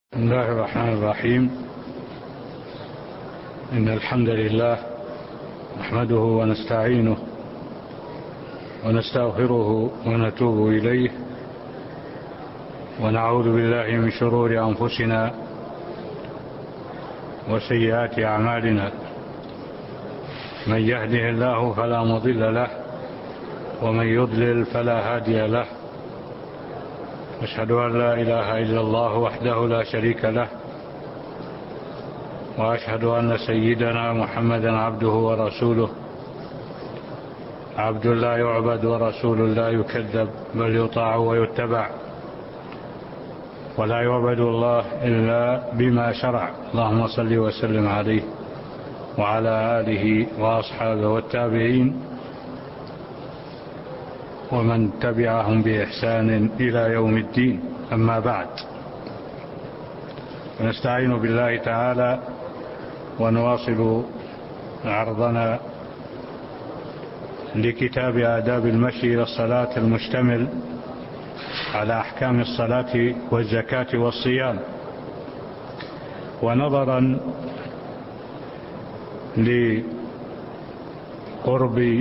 بسم الله الرحمن الرحيم. إن الحمد لله نحمده ونستعينه ونستغفره ونتوب إليه، ونعوذ بالله من شرور أنفسنا وسيئات أعمالنا. من يهده الله فلا مضل له، ومن يضلل فلا هادي له. أشهد أن لا إله إلا الله وحده لا شريك له، وأشهد أن سيدنا محمدا عبده ورسوله، عبد لا يعبد ورسول لا يكذب، بل يطاع ويتبع، ولا يعبد الله إلا بما شرع. اللهم صل وسلم عليه وعلى آله وأصحابه والتابعين ومن تبعهم بإحسان إلى يوم الدين. أما بعد، نستعين بالله تعالى ونواصل عرضنا لكتاب آداب المشي إلى الصلاة المشتمل على أحكام الصلاة والزكاة والصيام. ونظرا لقرب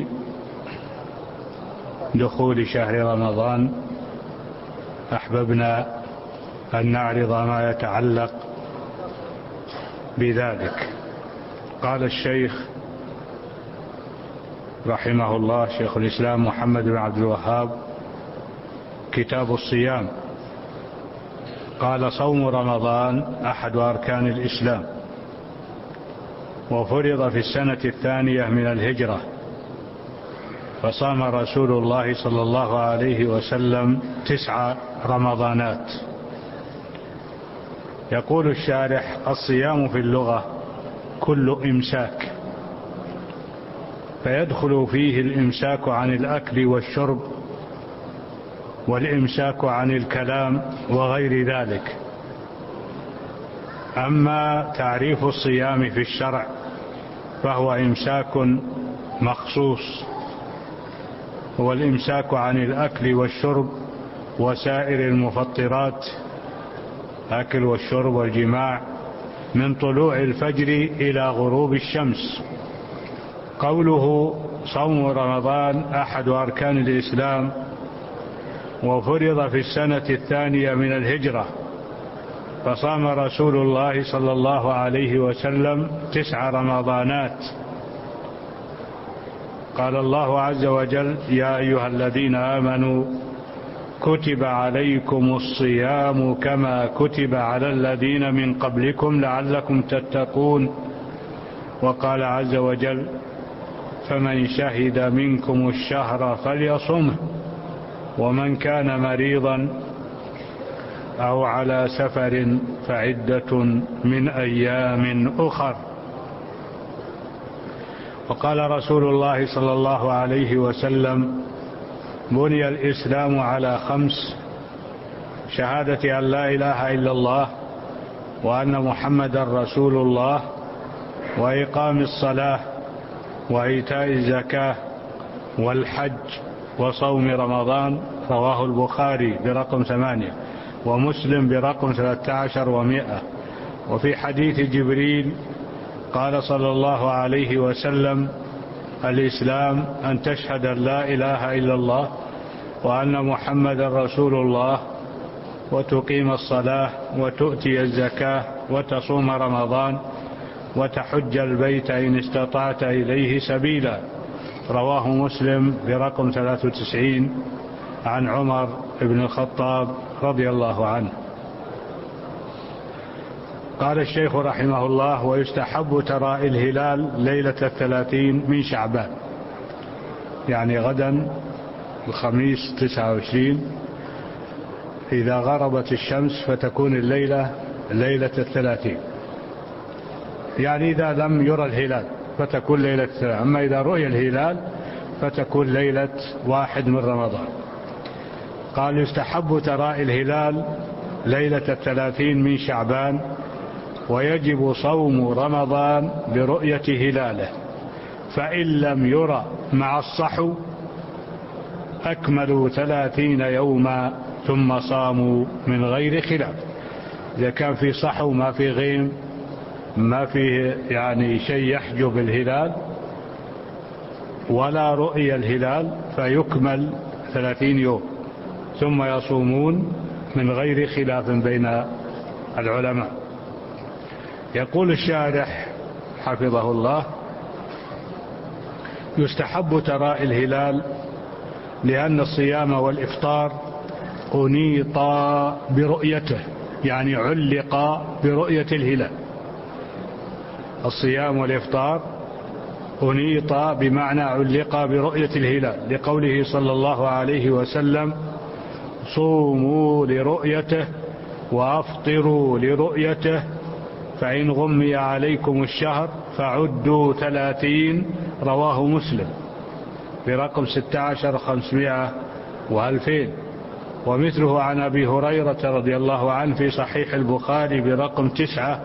دخول شهر رمضان، أحببنا أن نعرض ما يتعلق بذلك. قال الشيخ رحمه الله، شيخ الإسلام محمد بن عبد الوهاب، كتاب الصيام، قال: صوم رمضان أحد أركان الإسلام، وفرض في السنة الثانية من الهجرة، فصام رسول الله صلى الله عليه وسلم 9 رمضانات. يقول الشارح: الصيام في اللغة كل إمساك، فيدخل فيه الإمساك عن الأكل والشرب، والإمساك عن الكلام وغير ذلك. أما تعريف الصيام في الشرع فهو إمساك مخصوص، هو الإمساك عن الأكل والشرب وسائر المفطرات، أكل والشرب والجماع، من طلوع الفجر إلى غروب الشمس. قوله صوم رمضان أحد أركان الإسلام، وفرض في السنة الثانية من الهجرة، فصام رسول الله صلى الله عليه وسلم 9 رمضانات. قال الله عز وجل: يا أيها الذين آمنوا كتب عليكم الصيام كما كتب على الذين من قبلكم لعلكم تتقون. وقال عز وجل: فمن شهد منكم الشهر فليصمه، ومن كان مريضا أو على سفر فعدة من أيام أخر. وقال رسول الله صلى الله عليه وسلم: بني الإسلام على 5: شهادة أن لا إله إلا الله، وأن محمدا رسول الله، وإقام الصلاة، وإيتاء الزكاة، والحج، وصوم رمضان. رواه البخاري برقم 8، ومسلم برقم 13 و100. وفي حديث جبريل قال صلى الله عليه وسلم: الإسلام أن تشهد أن لا إله إلا الله، وأن محمدا رسول الله، وتقيم الصلاة، وتؤتي الزكاة، وتصوم رمضان، وتحج البيت إن استطعت إليه سبيلا. رواه مسلم برقم 93 عن عمر بن الخطاب رضي الله عنه. قال الشيخ رحمه الله: ويستحب تراء الهلال ليلة 30 من شعبان، يعني غدا الخميس 29، إذا غربت الشمس فتكون الليلة ليلة 30، يعني إذا لم يرى الهلال فتكون ليلة 30، أما إذا رؤي الهلال فتكون ليلة 1 من رمضان. قال: يستحب تراء الهلال ليلة 30 من شعبان، ويجب صوم رمضان برؤية هلاله، فإن لم يرى مع الصحو أكملوا 30 يوما ثم صاموا من غير خلاف. إذا كان في صحو ما في غيم ما فيه يعني شيء يحجب الهلال ولا رؤية الهلال فيكمل 30 يوم ثم يصومون من غير خلاف بين العلماء. يقول الشارح حفظه الله: يستحب تراء الهلال لأن الصيام والإفطار أنيطا برؤيته، يعني علق برؤية الهلال. الصيام والإفطار أنيطا بمعنى علق برؤية الهلال، لقوله صلى الله عليه وسلم: صوموا لرؤيته وأفطروا لرؤيته، فإن غمي عليكم الشهر فعدوا 30. رواه مسلم برقم 16 500 و2000. ومثله عن أبي هريرة رضي الله عنه في صحيح البخاري برقم 9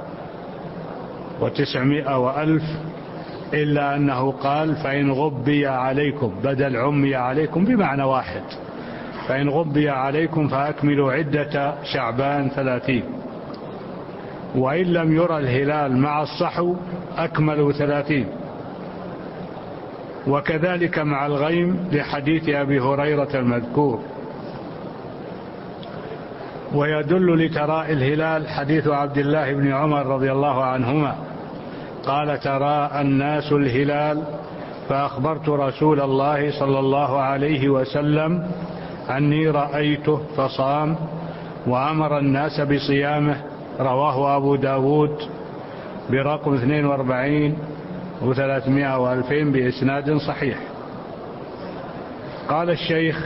و900 و1000، إلا أنه قال: فإن غبي عليكم، بدل عمي عليكم بمعنى واحد، فإن غبي عليكم فأكملوا عدة شعبان 30. وإن لم يرى الهلال مع الصحو أكملوا 30. وكذلك مع الغيم لحديث أبي هريرة المذكور. ويدل لتراء الهلال حديث عبد الله بن عمر رضي الله عنهما قال: تراءى الناس الهلال فأخبرت رسول الله صلى الله عليه وسلم أني رأيته فصام وأمر الناس بصيامه. رواه أبو داود برقم 42 و300 و2000 بإسناد صحيح. قال الشيخ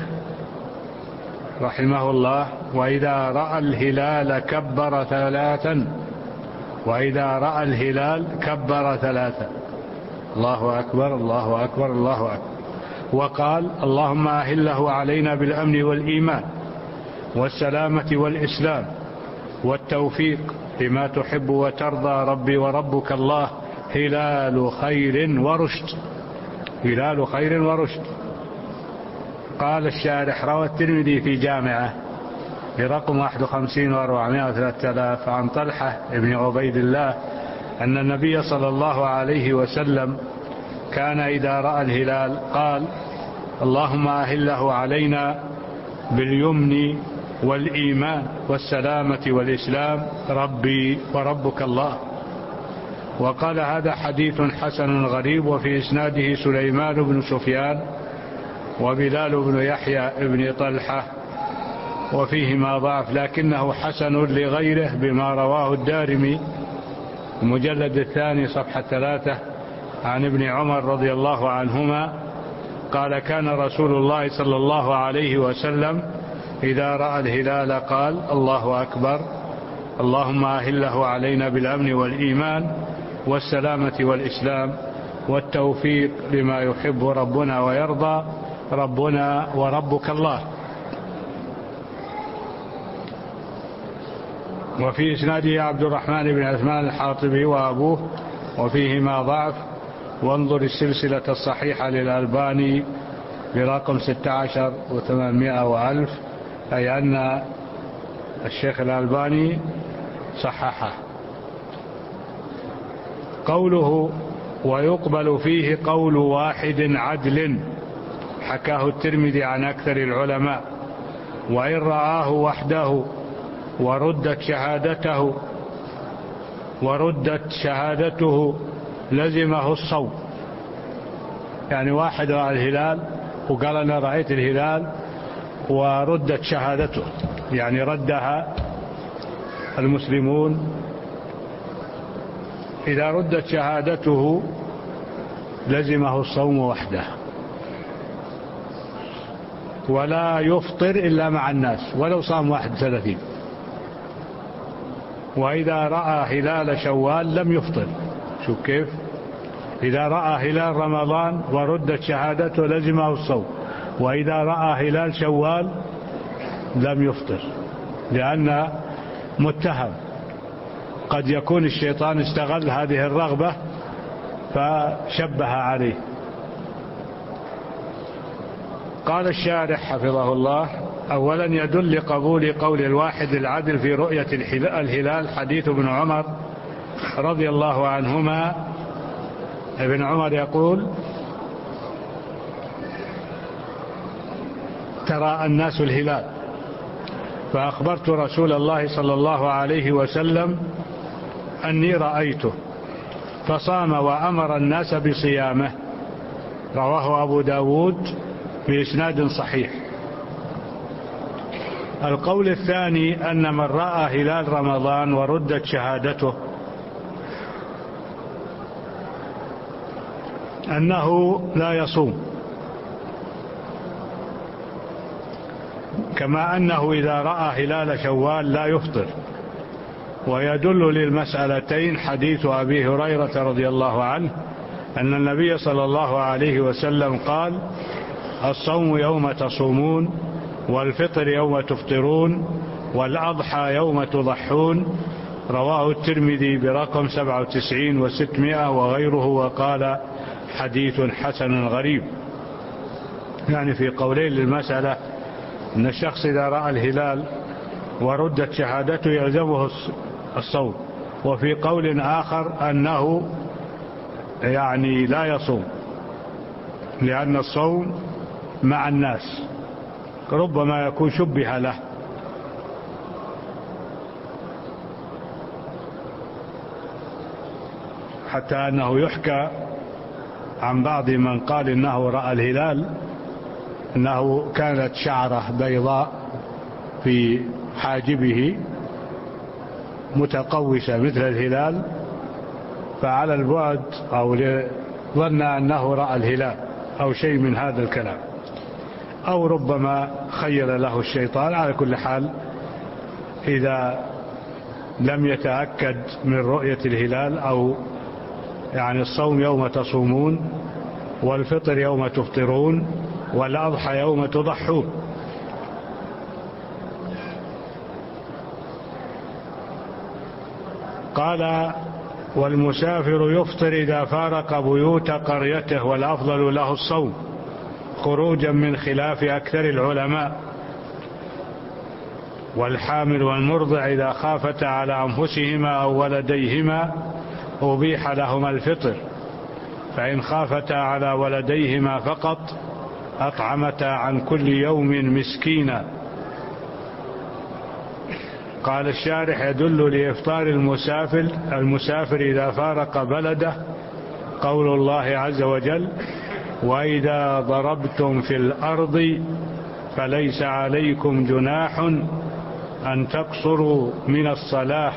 رحمه الله: وإذا رأى الهلال كبر 3. وإذا رأى الهلال كبر 3. الله أكبر الله أكبر الله أكبر، وقال: اللهم أهله علينا بالأمن والإيمان والسلامة والإسلام والتوفيق لما تحب وترضى، ربي وربك الله، هلال خير ورشد. هلال خير ورشد. قال الشارح: روى الترمذي في جامعه برقم 51 و400 و3000 عن طلحة بن عبيد الله أن النبي صلى الله عليه وسلم كان إذا رأى الهلال قال: اللهم أهله علينا باليمن والإيمان والسلامة والإسلام، ربي وربك الله. وقال: هذا حديث حسن غريب، وفي إسناده سليمان بن سفيان وبلال بن يحيى بن طلحة وفيهما ضعف، لكنه حسن لغيره بما رواه الدارمي المجلد 2 صفحة 3 عن ابن عمر رضي الله عنهما قال: كان رسول الله صلى الله عليه وسلم إذا رأى الهلال قال: الله أكبر، اللهم أهله علينا بالأمن والإيمان والسلامة والإسلام والتوفيق لما يحب ربنا ويرضى، ربنا وربك الله. وفي إسناده عبد الرحمن بن عثمان الحاطبي وأبوه وفيهما ضعف، وانظر السلسلة الصحيحة للألباني برقم 16 و800 و1000، أي أن الشيخ الألباني صححه. قوله: ويقبل فيه قول واحد عدل، حكاه الترمذي عن أكثر العلماء، وإن رآه وحده وردت شهادته لزمه الصوم. يعني واحد رأى الهلال وقال: أنا رأيت الهلال، وردت شهادته، يعني ردها المسلمون. إذا ردت شهادته لزمه الصوم وحده، ولا يفطر إلا مع الناس ولو صام 31. وإذا رأى هلال شوال لم يفطر. شوف كيف؟ إذا رأى هلال رمضان وردت شهادته لزمه الصوم، وإذا رأى هلال شوال لم يفطر، لأن متهم قد يكون الشيطان استغل هذه الرغبة فشبه عليه. قال الشارح حفظه الله: أولا يدل لقبول قول الواحد العدل في رؤية الهلال حديث ابن عمر رضي الله عنهما. ابن عمر يقول: ترى الناس الهلال فأخبرت رسول الله صلى الله عليه وسلم أني رأيته فصام وأمر الناس بصيامه. رواه أبو داود بإسناد صحيح. القول الثاني أن من رأى هلال رمضان وردت شهادته أنه لا يصوم، كما أنه إذا رأى هلال شوال لا يفطر. ويدل للمسألتين حديث أبي هريرة رضي الله عنه أن النبي صلى الله عليه وسلم قال: الصوم يوم تصومون، والفطر يوم تفطرون، والأضحى يوم تضحون. رواه الترمذي برقم 97 و600 وغيره، وقال: حديث حسن غريب. يعني في قولين للمسألة أن الشخص إذا رأى الهلال وردت شهادته يلزمه الصوم، وفي قول آخر أنه يعني لا يصوم، لأن الصوم مع الناس ربما يكون شبه له. حتى أنه يحكى عن بعض من قال إنه رأى الهلال أنه كانت شعرة بيضاء في حاجبه متقوسة مثل الهلال، فعلى البعد أو ظن أنه رأى الهلال أو شيء من هذا الكلام، أو ربما خيل له الشيطان. على كل حال إذا لم يتأكد من رؤية الهلال، أو يعني الصوم يوم تصومون، والفطر يوم تفطرون، والأضحى يوم تضحون. قال: والمسافر يفطر إذا فارق بيوت قريته، والأفضل له الصوم خروجا من خلاف أكثر العلماء. والحامل والمرضع إذا خافتا على أنفسهما أو ولديهما أبيح لهما الفطر، فإن خافتا على ولديهما فقط أطعمتا عن كل يوم مسكينا. قال الشارح: يدل لإفطار المسافر إذا فارق بلده قول الله عز وجل: وإذا ضربتم في الأرض فليس عليكم جناح أن تقصروا من الصلاة،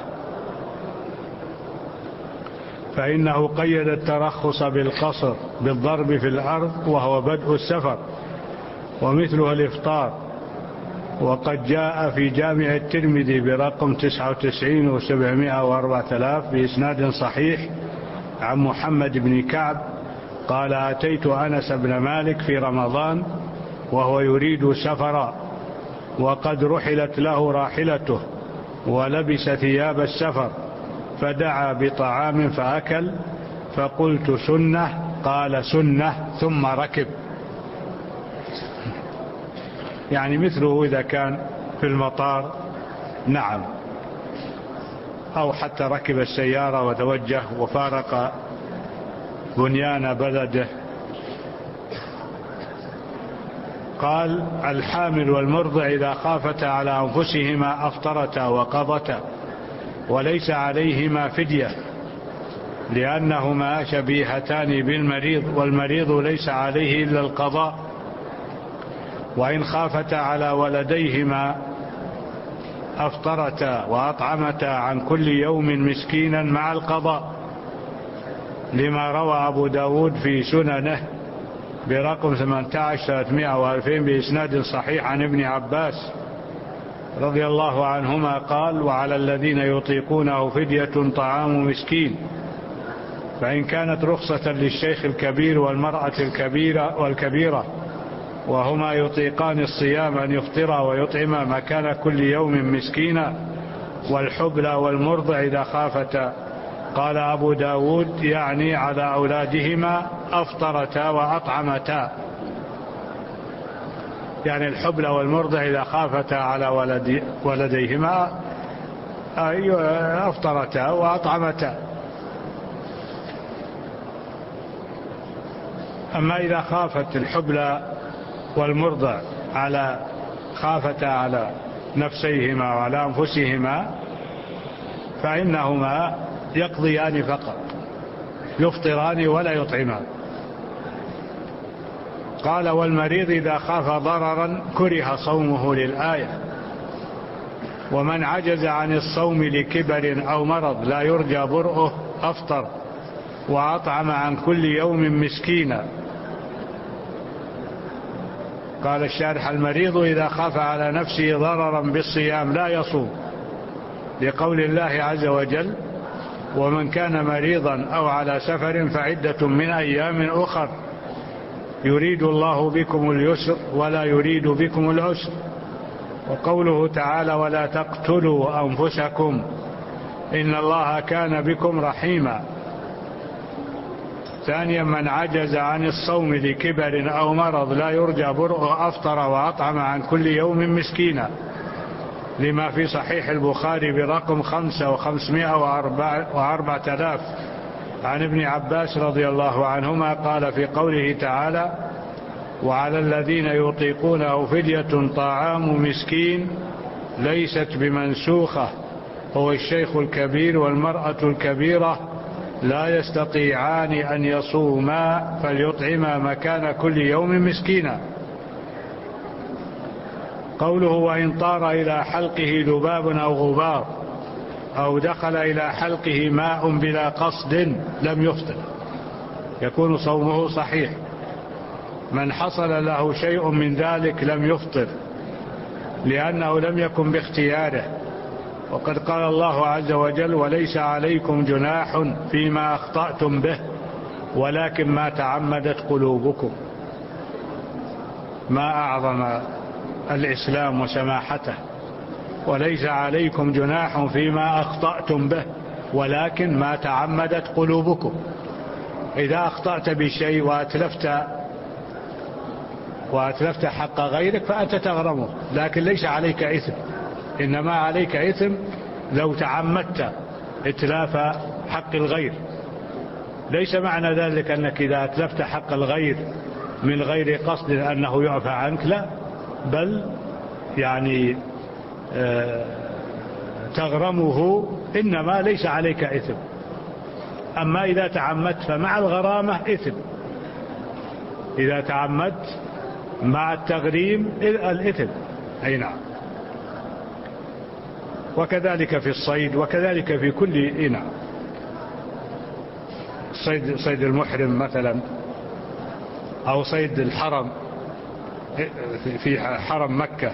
فإنه قيد الترخص بالقصر بالضرب في الأرض وهو بدء السفر، ومثلها الإفطار. وقد جاء في جامع الترمذي برقم 99 و700 و4000 بإسناد صحيح عن محمد بن كعب قال: أتيت أنس بن مالك في رمضان وهو يريد سفرا، وقد رحلت له راحلته ولبس ثياب السفر، فدعا بطعام فأكل، فقلت: سنة؟ قال: سنة، ثم ركب. يعني مثله إذا كان في المطار، نعم، أو حتى ركب السيارة وتوجه وفارق بنيان بلده. قال: الحامل والمرضع إذا خافتا على أنفسهما أفطرتا وقضتا، وليس عليهما فدية، لأنهما شبيهتان بالمريض، والمريض ليس عليه إلا القضاء. وإن خافتا على ولديهما أفطرتا وأطعمتا عن كل يوم مسكينا مع القضاء، لما روى أبو داود في سننه برقم 18 و2000 بإسناد صحيح عن ابن عباس رضي الله عنهما قال: وعلى الذين يطيقونه فدية طعام مسكين. فإن كانت رخصة للشيخ الكبير والمرأة والكبيرة وهما يطيقان الصيام أن يفطرا ويطعما مكان كل يوم مسكينا، والحبلى والمرضع إذا خافتا. قال أبو داود: يعني على أولادهما أفطرتا وأطعمتا. يعني الحبلى والمرضع إذا خافتا على ولديهما أفطرتا وأطعمتا. أما إذا خافت الحبلى والمرضع خافتا على نفسيهما وعلى أنفسهما فإنهما يقضيان فقط، يفطران ولا يطعمان. قال: والمريض إذا خاف ضررا كره صومه للآية. ومن عجز عن الصوم لكبر أو مرض لا يرجى برؤه أفطر وأطعم عن كل يوم مسكينا. قال الشارح: المريض إذا خاف على نفسه ضررا بالصيام لا يصوم، لقول الله عز وجل: ومن كان مريضا أو على سفر فعدة من أيام أخر يريد الله بكم اليسر ولا يريد بكم العسر. وقوله تعالى: ولا تقتلوا أنفسكم إن الله كان بكم رحيما. ثانيا: من عجز عن الصوم لكبر أو مرض لا يرجى برؤه أفطر وأطعم عن كل يوم مسكينا، لما في صحيح البخاري برقم 5504 عن ابن عباس رضي الله عنهما قال في قوله تعالى: وعلى الذين يطيقونه فدية طعام مسكين ليست بمنسوخة، هو الشيخ الكبير والمرأة الكبيرة لا يستطيعان أن يصوما فليطعما مكان كل يوم مسكينا. قوله: وإن طار إلى حلقه ذباب أو غبار أو دخل إلى حلقه ماء بلا قصد لم يفطر، يكون صومه صحيح. من حصل له شيء من ذلك لم يفطر لأنه لم يكن باختياره. وقد قال الله عز وجل: وليس عليكم جناح فيما أخطأتم به ولكن ما تعمدت قلوبكم. ما أعظم الإسلام وسماحته. وليس عليكم جناح فيما أخطأتم به ولكن ما تعمدت قلوبكم. إذا أخطأت بشيء وأتلفت حق غيرك فأنت تغرمه، لكن ليس عليك إثم، إنما عليك إثم لو تعمدت إتلاف حق الغير. ليس معنى ذلك أنك إذا أتلفت حق الغير من غير قصد أنه يعفى عنك، لا، بل يعني تغرمه، إنما ليس عليك إثم. أما إذا تعمدت فمع الغرامة إثم، إذا تعمدت مع التغريم الإثم. أي نعم. وكذلك في الصيد، وكذلك في كل نعم. صيد المحرم مثلا، أو صيد الحرم في حرم مكة.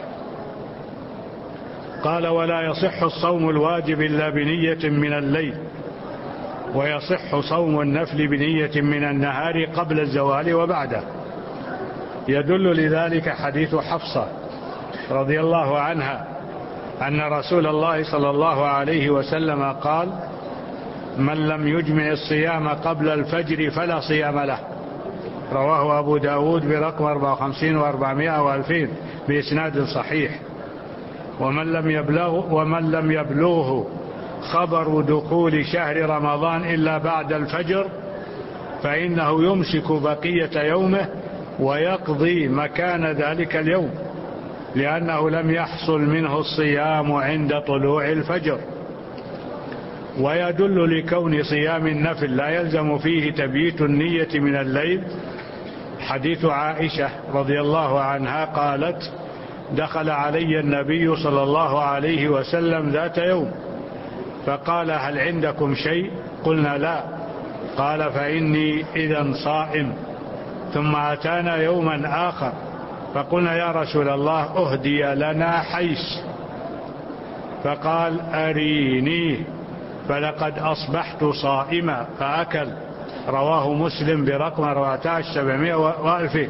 قال: ولا يصح الصوم الواجب إلا بنية من الليل، ويصح صوم النفل بنية من النهار قبل الزوال وبعده. يدل لذلك حديث حفصة رضي الله عنها أن رسول الله صلى الله عليه وسلم قال: من لم يجمع الصيام قبل الفجر فلا صيام له. رواه أبو داود برقم 54 و400 و2000 بإسناد صحيح. ومن لم يبلغه خبر دخول شهر رمضان إلا بعد الفجر فإنه يمسك بقية يومه ويقضي مكان ذلك اليوم، لأنه لم يحصل منه الصيام عند طلوع الفجر. ويدل لكون صيام النفل لا يلزم فيه تبييت النية من الليل حديث عائشة رضي الله عنها قالت: دخل علي النبي صلى الله عليه وسلم ذات يوم فقال: هل عندكم شيء؟ قلنا: لا. قال: فإني إذا صائم. ثم أتانا يوما آخر فقلنا: يا رسول الله أهدي لنا حيس. فقال: أريني فلقد أصبحت صائما، فأكل. رواه مسلم برقم 14700 و2000.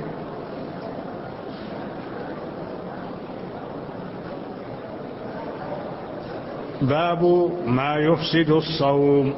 باب ما يفسد الصوم.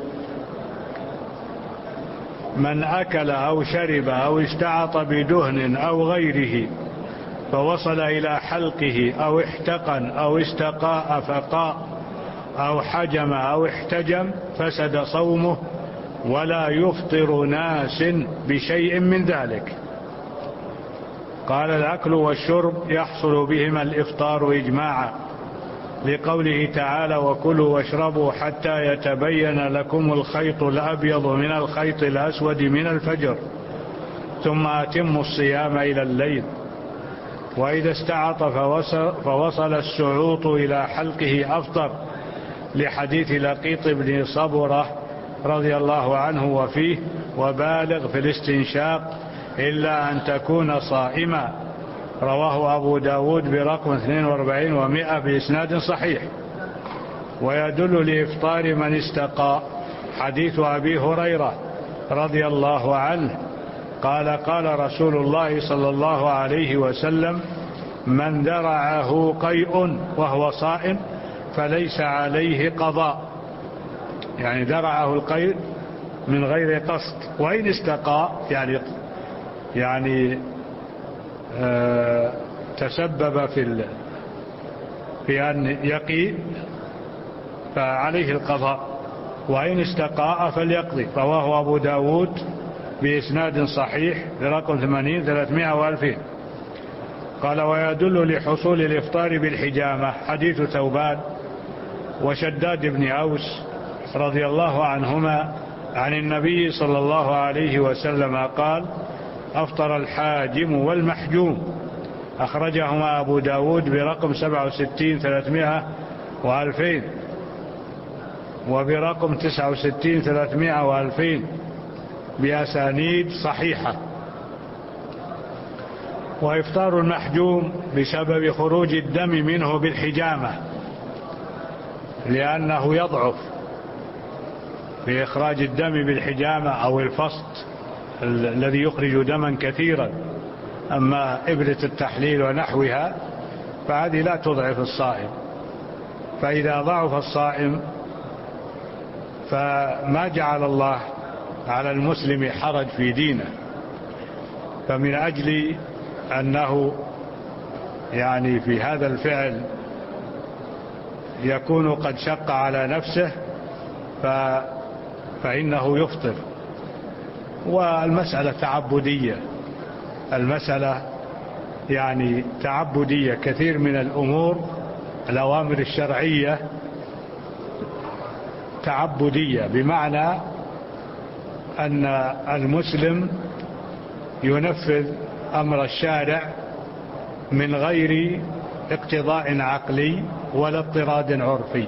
من أكل أو شرب أو استعط بدهن أو غيره فوصل إلى حلقه أو احتقن أو استقاء فقاء أو حجم أو احتجم فسد صومه، ولا يفطر ناس بشيء من ذلك. قال الأكل والشرب يحصل بهما الإفطار إجماعا، لقوله تعالى: وكلوا واشربوا حتى يتبين لكم الخيط الأبيض من الخيط الأسود من الفجر ثم أتموا الصيام إلى الليل. وإذا استعط فوصل السعوط إلى حلقه أفطر، لحديث لقيط بن صبرة رضي الله عنه وفيه: وبالغ في الاستنشاق إلا أن تكون صائما. رواه أبو داود برقم 42 و100 بإسناد صحيح. ويدل لإفطار من استقى حديث أبي هريرة رضي الله عنه قال: قال رسول الله صلى الله عليه وسلم: من درعه قيء وهو صائم فليس عليه قضاء. يعني درعه القيء من غير قصد، وإن استقى يعني تسبب في أن يقي فعليه القضاء، وإن استقاء فليقضي. رواه أبو داود بإسناد صحيح برقم 80 300 و2000. قال: ويدل لحصول الإفطار بالحجامة حديث ثوبان وشداد بن أوس رضي الله عنهما عن النبي صلى الله عليه وسلم قال: أفطر الحاجم والمحجوم. أخرجهما أبو داود برقم 67 300 و2000 وبرقم 69 300 و2000 بأسانيد صحيحة. وإفطار المحجوم بسبب خروج الدم منه بالحجامة، لأنه يضعف في إخراج الدم بالحجامة أو الفصد الذي يخرج دما كثيرا. أما إبرة التحليل ونحوها فهذه لا تضعف الصائم. فإذا ضعف الصائم فما جعل الله على المسلم حرج في دينه، فمن أجل أنه يعني في هذا الفعل يكون قد شق على نفسه فإنه يفطر. والمسألة تعبدية، المسألة يعني تعبدية. كثير من الأمور الأوامر الشرعية تعبدية، بمعنى أن المسلم ينفذ أمر الشارع من غير اقتضاء عقلي ولا اضطراد عرفي.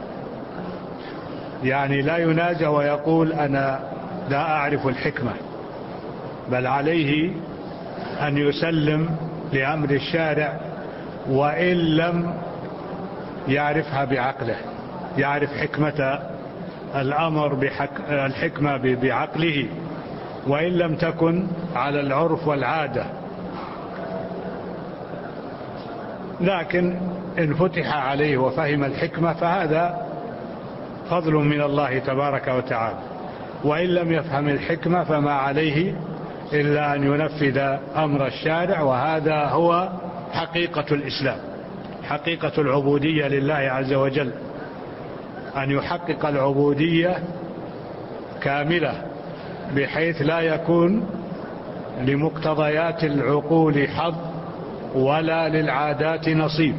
يعني لا ينازع ويقول أنا لا أعرف الحكمة، بل عليه أن يسلم لأمر الشارع وإن لم يعرفها بعقله، يعرف حكمة الأمر الحكمة بعقله وإن لم تكن على العرف والعادة. لكن إن فتح عليه وفهم الحكمة فهذا فضل من الله تبارك وتعالى، وإن لم يفهم الحكمة فما عليه إلا أن ينفذ أمر الشارع. وهذا هو حقيقة الإسلام، حقيقة العبودية لله عز وجل، أن يحقق العبودية كاملة بحيث لا يكون لمقتضيات العقول حظ ولا للعادات نصيب.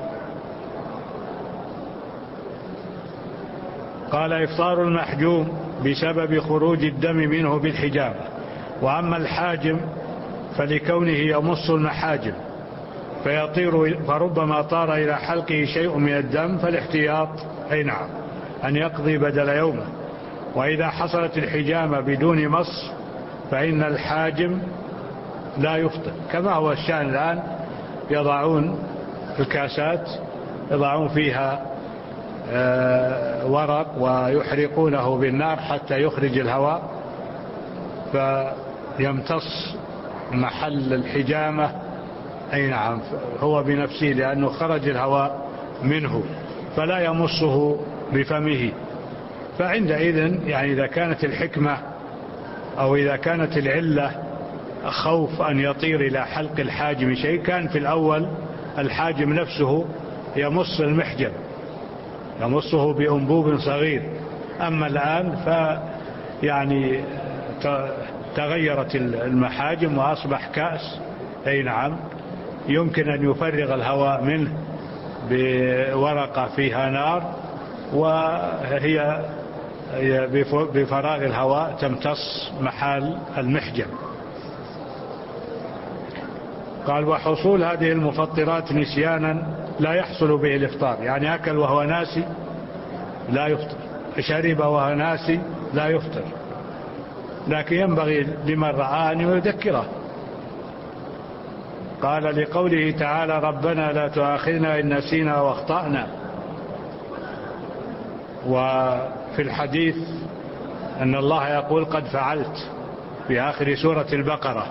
قال: إفطار المحجوم بسبب خروج الدم منه بالحجامة. وأما الحاجم فلكونه يمص المحاجم فيطير، فربما طار إلى حلقه شيء من الدم فالاحتياط أي نعم أن يقضي بدل يومه. وإذا حصلت الحجامة بدون مص فإن الحاجم لا يفطر، كما هو الشأن الآن. يضعون الكاسات يضعون فيها ورق ويحرقونه بالنار حتى يخرج الهواء، فيمتص محل الحجامة أي نعم هو بنفسه، لأنه خرج الهواء منه فلا يمصه بفمه. فعندئذ يعني إذا كانت الحكمة أو إذا كانت العلة خوف أن يطير إلى حلق الحاجم شيء. كان في الأول الحاجم نفسه يمص المحجم، يمصه بأنبوب صغير، أما الآن يعني تغيرت المحاجم وأصبح كأس، أي نعم، يمكن أن يفرغ الهواء منه بورقة فيها نار، وهي بفراغ الهواء تمتص محال المحجم. قال وحصول هذه المفطرات نسيانا لا يحصل به الإفطار، يعني أكل وهو ناسي لا يفطر، شرب وهو ناسي لا يفطر، لكن ينبغي لمن رآه أن يذكره. قال لقوله تعالى ربنا لا تؤاخذنا إن نسينا واخطأنا. وفي الحديث أن الله يقول قد فعلت في آخر سورة البقرة،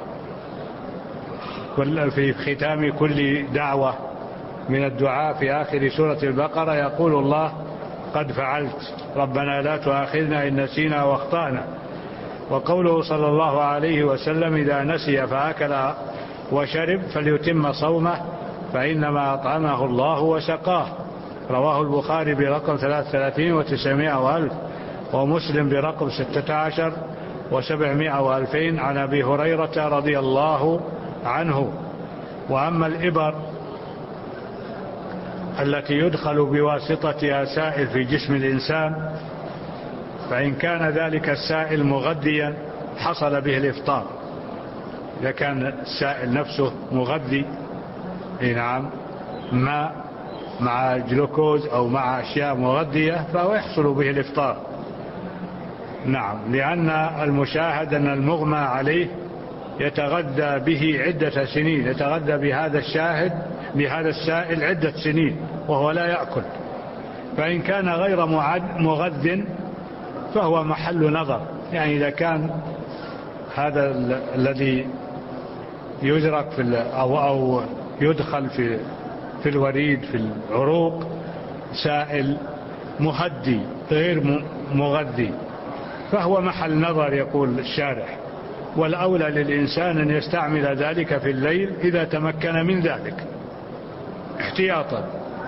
في ختام كل دعوة من الدعاء في آخر سورة البقرة يقول الله قد فعلت ربنا لا تؤاخذنا إن نسينا واخطأنا. وقوله صلى الله عليه وسلم إذا نسي فأكل وشرب فليتم صومه فإنما أطعمه الله وسقاه. رواه البخاري برقم 33 و900 وألف، ومسلم برقم 16 و700 وألفين عن أبي هريرة رضي الله عنه. وأما الإبر التي يدخل بواسطتها سائل في جسم الإنسان، فإن كان ذلك السائل مغذيا حصل به الإفطار. إذا كان السائل نفسه مغذي، نعم، ماء مع جلوكوز أو مع أشياء مغذية، فهو يحصل به الإفطار. نعم، لأن المشاهد أن المغمى عليه يتغذى به عدة سنين، يتغذى بهذا السائل عدة سنين وهو لا يأكل. فإن كان غير مغذ فهو محل نظر، يعني إذا كان هذا الذي يزرق أو يدخل في الوريد في العروق سائل مهدي غير مغذي فهو محل نظر يقول الشارح. والأولى للإنسان أن يستعمل ذلك في الليل إذا تمكن من ذلك احتياطا.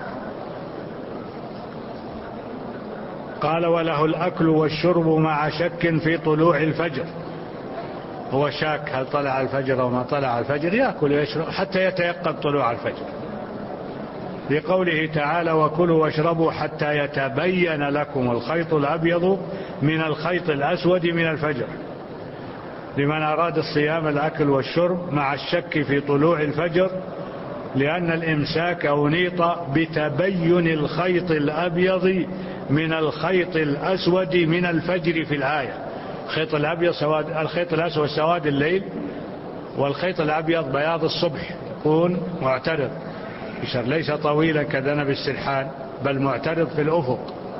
قال وله الأكل والشرب مع شك في طلوع الفجر، هو شاك هل طلع الفجر أو ما طلع الفجر، يأكل ويشرب حتى يتيقن طلوع الفجر، لقوله تعالى وكلوا واشربوا حتى يتبين لكم الخيط الأبيض من الخيط الأسود من الفجر. لمن أراد الصيام الأكل والشرب مع الشك في طلوع الفجر، لأن الإمساك أنيط بتبين الخيط الأبيض من الخيط الأسود من الفجر في الآية. الخيط الأبيض الخيط الأسود سواد الليل، والخيط الأبيض بياض الصبح، يكون معترض ليس طويلا كذنب السرحان بل معترض في الأفق.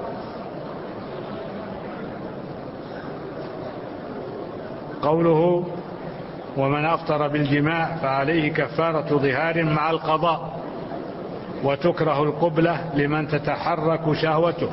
قوله ومن أفطر بالجماع فعليه كفارة ظهار مع القضاء، وتكره القبلة لمن تتحرك شهوته.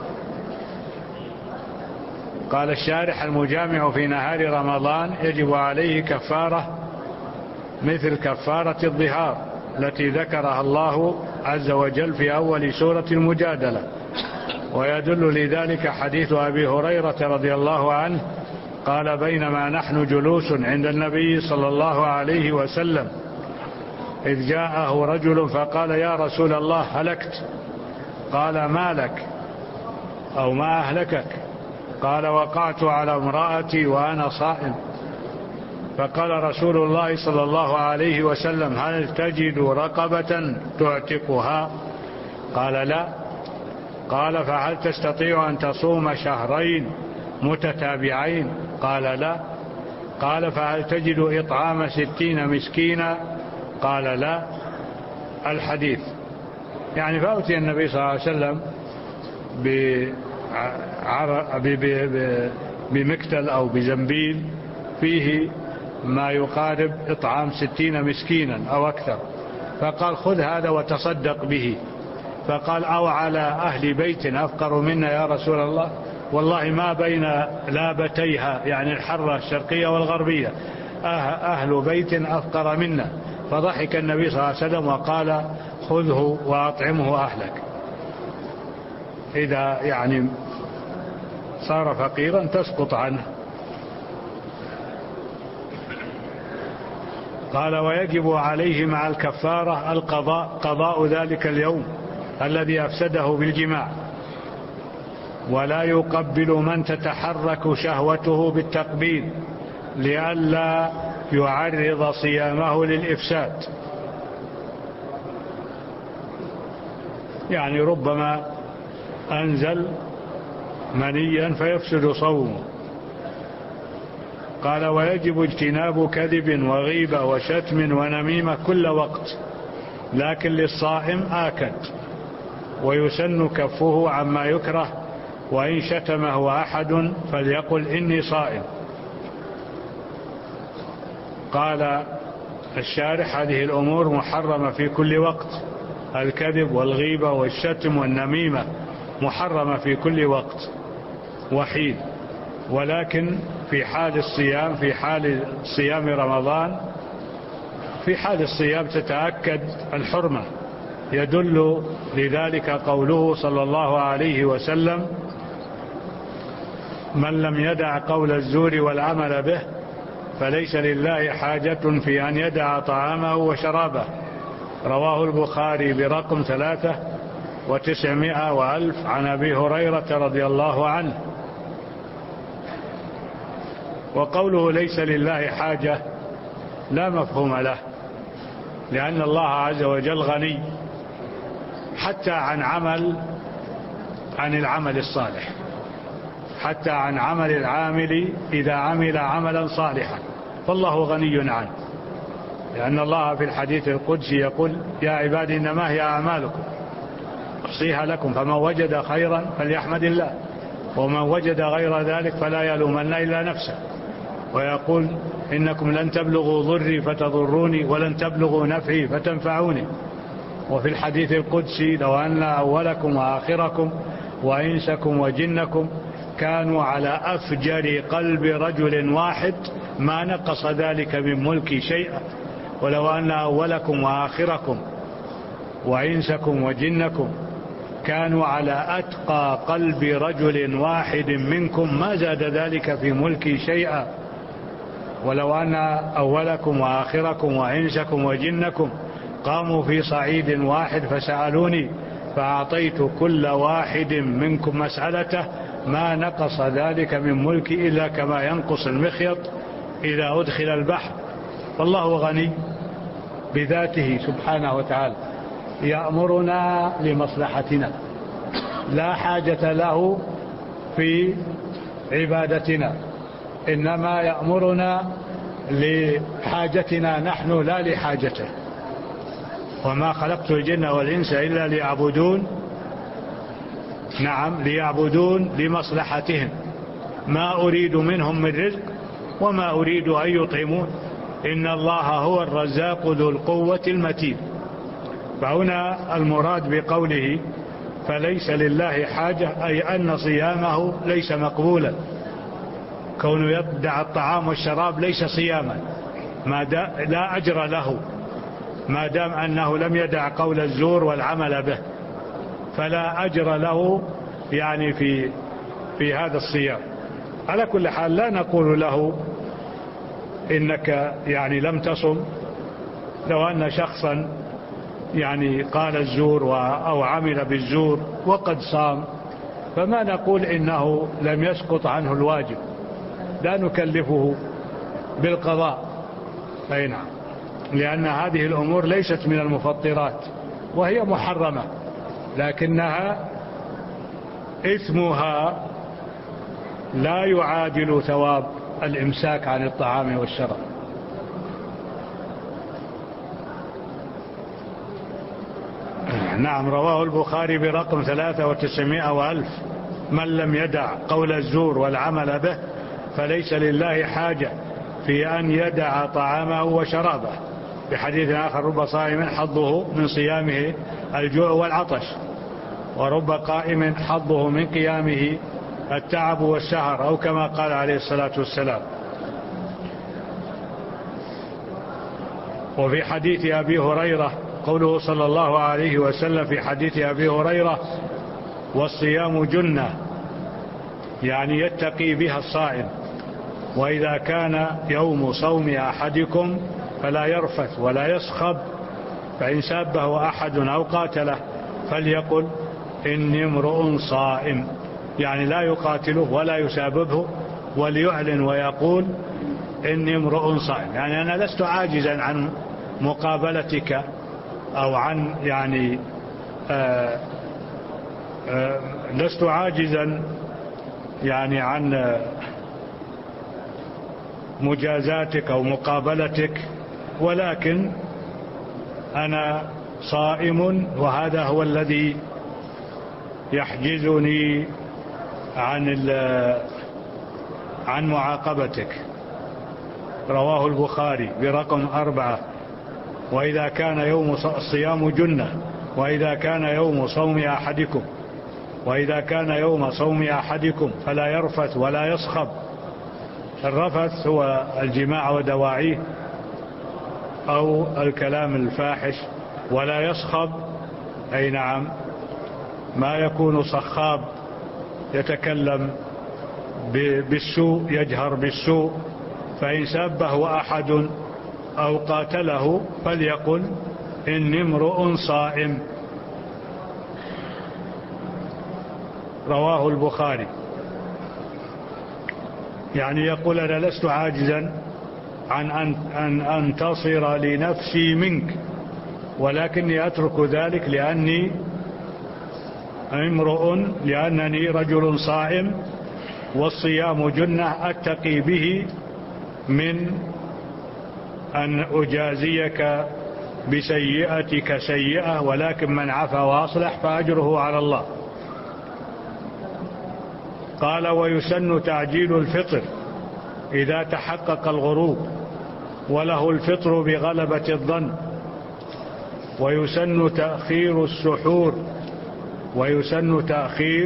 قال الشارح المجامع في نهار رمضان يجب عليه كفارة مثل كفارة الظهار التي ذكرها الله عز وجل في أول سورة المجادلة. ويدل لذلك حديث أبي هريرة رضي الله عنه قال بينما نحن جلوس عند النبي صلى الله عليه وسلم إذ جاءه رجل فقال يا رسول الله هلكت. قال ما لك أو ما أهلكك؟ قال وقعت على امرأتي وأنا صائم. فقال رسول الله صلى الله عليه وسلم هل تجد رقبة تعتقها؟ قال لا. قال فهل تستطيع أن تصوم شهرين متتابعين؟ قال لا. قال فهل تجد إطعام 60 مسكينا؟ قال لا. الحديث. يعني فأتي النبي صلى الله عليه وسلم بمكتل أو بزنبيل فيه ما يقارب إطعام 60 مسكينا أو أكثر، فقال خذ هذا وتصدق به. فقال أو على أهل بيت أفقر منا يا رسول الله؟ والله ما بين لابتيها يعني الحرة الشرقية والغربية أهل بيت أفقر منا. فضحك النبي صلى الله عليه وسلم وقال خذه وأطعمه أهلك. إذا يعني صار فقيرا تسقط عنه. قال ويجب عليه مع الكفارة قضاء ذلك اليوم الذي أفسده بالجماع، ولا يقبل من تتحرك شهوته بالتقبيل لئلا يعرض صيامه للإفساد. يعني ربما أنزل منيا فيفسد صومه. قال ويجب اجتناب كذب وغيبة وشتم ونميمة كل وقت، لكن للصائم آكد، ويسن كفه عما يكره، وإن شتمه أحد فليقل إني صائم. قال الشارح هذه الأمور محرمة في كل وقت، الكذب والغيبة والشتم والنميمة محرمة في كل وقت وحين، ولكن في حال الصيام، في حال صيام رمضان، في حال الصيام تتأكد الحرمة. يدل لذلك قوله صلى الله عليه وسلم من لم يدع قول الزور والعمل به فليس لله حاجة في أن يدع طعامه وشرابه. رواه البخاري برقم 3,900,000 عن أبي هريرة رضي الله عنه. وقوله ليس لله حاجة لا مفهوم له، لأن الله عز وجل غني حتى عن العمل الصالح، حتى عن عمل العامل إذا عمل عملا صالحا فالله غني عنه، لأن الله في الحديث القدسي يقول يا عبادي إنما هي أعمالكم أحصيها لكم فمن وجد خيرا فليحمد الله ومن وجد غير ذلك فلا يلومن إلا نفسه. ويقول إنكم لن تبلغوا ضري فتضروني ولن تبلغوا نفعي فتنفعوني. وفي الحديث القدسي لو أن أولكم وآخركم وإنسكم وجنكم كانوا على أفجر قلب رجل واحد ما نقص ذلك من ملكي شيئا، ولو أن أولكم وآخركم وإنسكم وجنكم كانوا على أتقى قلب رجل واحد منكم ما زاد ذلك في ملكي شيئا، ولو أن أولكم وآخركم وإنسكم وجنكم قاموا في صعيد واحد فسألوني فأعطيت كل واحد منكم مسألته ما نقص ذلك من ملكي إلا كما ينقص المخيط إذا أدخل البحر. فالله غني بذاته سبحانه وتعالى، يأمرنا لمصلحتنا، لا حاجة له في عبادتنا، إنما يأمرنا لحاجتنا نحن لا لحاجته. وما خلقت الجن والإنس إلا ليعبدون. نعم ليعبدون لمصلحتهم، ما أريد منهم من رزق وما أريد أن يطعمون إن الله هو الرزاق ذو القوة المتين. فهنا المراد بقوله فليس لله حاجة أي أن صيامه ليس مقبولا، كونه يدع الطعام والشراب ليس صياما، لا أجر له ما دام أنه لم يدع قول الزور والعمل به، فلا أجر له يعني في هذا الصيام. على كل حال لا نقول له إنك يعني لم تصم. لو أن شخصا يعني قال الزور أو عمل بالزور وقد صام فما نقول إنه لم يسقط عنه الواجب، لا نكلفه بالقضاء. أي نعم، لأن هذه الأمور ليست من المفطرات وهي محرمة، لكنها إثمها لا يعادل ثواب الإمساك عن الطعام والشراب. نعم رواه البخاري برقم 3,900,000 من لم يدع قول الزور والعمل به فليس لله حاجة في أن يدع طعامه وشرابه. بحديث آخر رب صائم حظه من صيامه الجوع والعطش، ورب قائم حظه من قيامه التعب والسهر، أو كما قال عليه الصلاة والسلام. وفي حديث أبي هريرة قوله صلى الله عليه وسلم في حديث أبي هريرة: والصيام جنة، يعني يتقي بها الصائم. وإذا كان يوم صوم أحدكم فلا يرفث ولا يصخب، فإن سابه أحد أو قاتله فليقل: إني امرؤ صائم، يعني لا يقاتله ولا يساببه، وليعلن ويقول: إني امرؤ صائم، يعني أنا لست عاجزا عن مقابلتك، أو عن يعني لست عاجزا يعني عن مجازاتك أو مقابلتك، ولكن أنا صائم، وهذا هو الذي يحجزني عن معاقبتك. رواه البخاري برقم 4. وإذا كان يوم الصيام جنة، وإذا كان يوم صوم أحدكم، وإذا كان يوم صوم أحدكم فلا يرفث ولا يصخب. الرفث هو الجماع ودواعيه أو الكلام الفاحش، ولا يصخب أي نعم ما يكون صخاب، يتكلم بالسوء، يجهر بالسوء. فإن سابه أحد أو قاتله فليقل: إني امرؤ صائم. رواه البخاري. يعني يقول: أنا لست عاجزا عن أن أنتصر لنفسي منك، ولكني أترك ذلك لأنني رجل صائم، والصيام جنة أتقي به من أن أجازيك بسيئتك سيئة، ولكن من عفا وأصلح فأجره على الله. قال: ويسن تعجيل الفطر إذا تحقق الغروب، وله الفطر بغلبة الظن. ويسن تأخير السحور، ويسن تأخير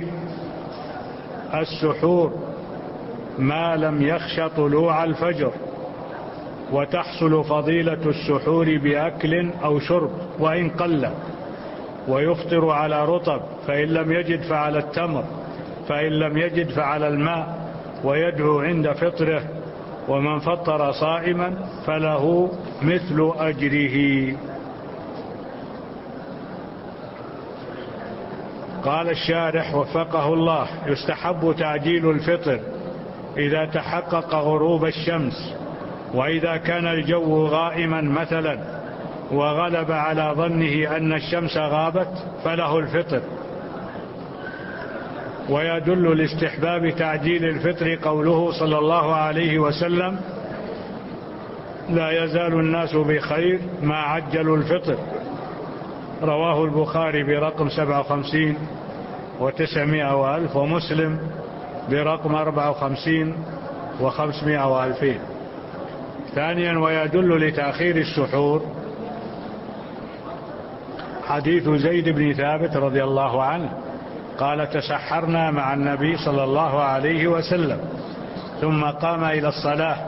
السحور ما لم يخش طلوع الفجر، وتحصل فضيلة السحور بأكل أو شرب وإن قل. ويفطر على رطب، فإن لم يجد فعلى التمر، فإن لم يجد فعلى الماء، ويدعو عند فطره. ومن فطر صائما فله مثل أجره. قال الشارح وفقه الله: يستحب تعجيل الفطر إذا تحقق غروب الشمس، وإذا كان الجو غائما مثلا وغلب على ظنه أن الشمس غابت فله الفطر. ويدل لاستحباب تعجيل الفطر قوله صلى الله عليه وسلم: لا يزال الناس بخير ما عجلوا الفطر. رواه البخاري برقم 57 و900 وألف، ومسلم برقم 54 و500 و2000. ثانيا: ويدل لتأخير السحور حديث زيد بن ثابت رضي الله عنه قال: تسحرنا مع النبي صلى الله عليه وسلم ثم قام إلى الصلاة،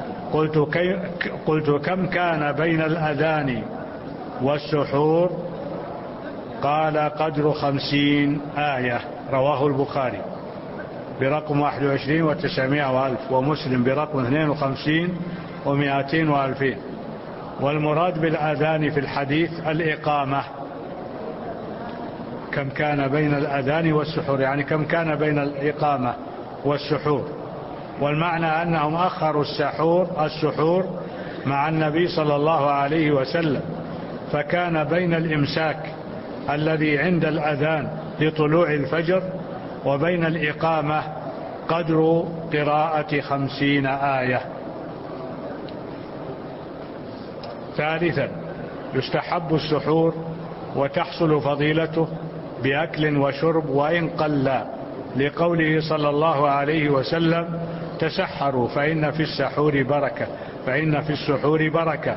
قلت: كم كان بين الأذان والسحور؟ قال: قدر 50 آية. رواه البخاري برقم 21 و900 وألف، ومسلم برقم 52 و200 و2000. والمراد بالأذان في الحديث الإقامة. كم كان بين الأذان والسحور، يعني كم كان بين الإقامة والسحور. والمعنى أنهم أخروا السحور مع النبي صلى الله عليه وسلم، فكان بين الإمساك الذي عند الأذان لطلوع الفجر وبين الإقامة قدر قراءة 50 آية. ثالثا: يستحب السحور وتحصل فضيلته بأكل وشرب وإن قل، لقوله صلى الله عليه وسلم: تسحروا فإن في السحور بركة، فإن في السحور بركة،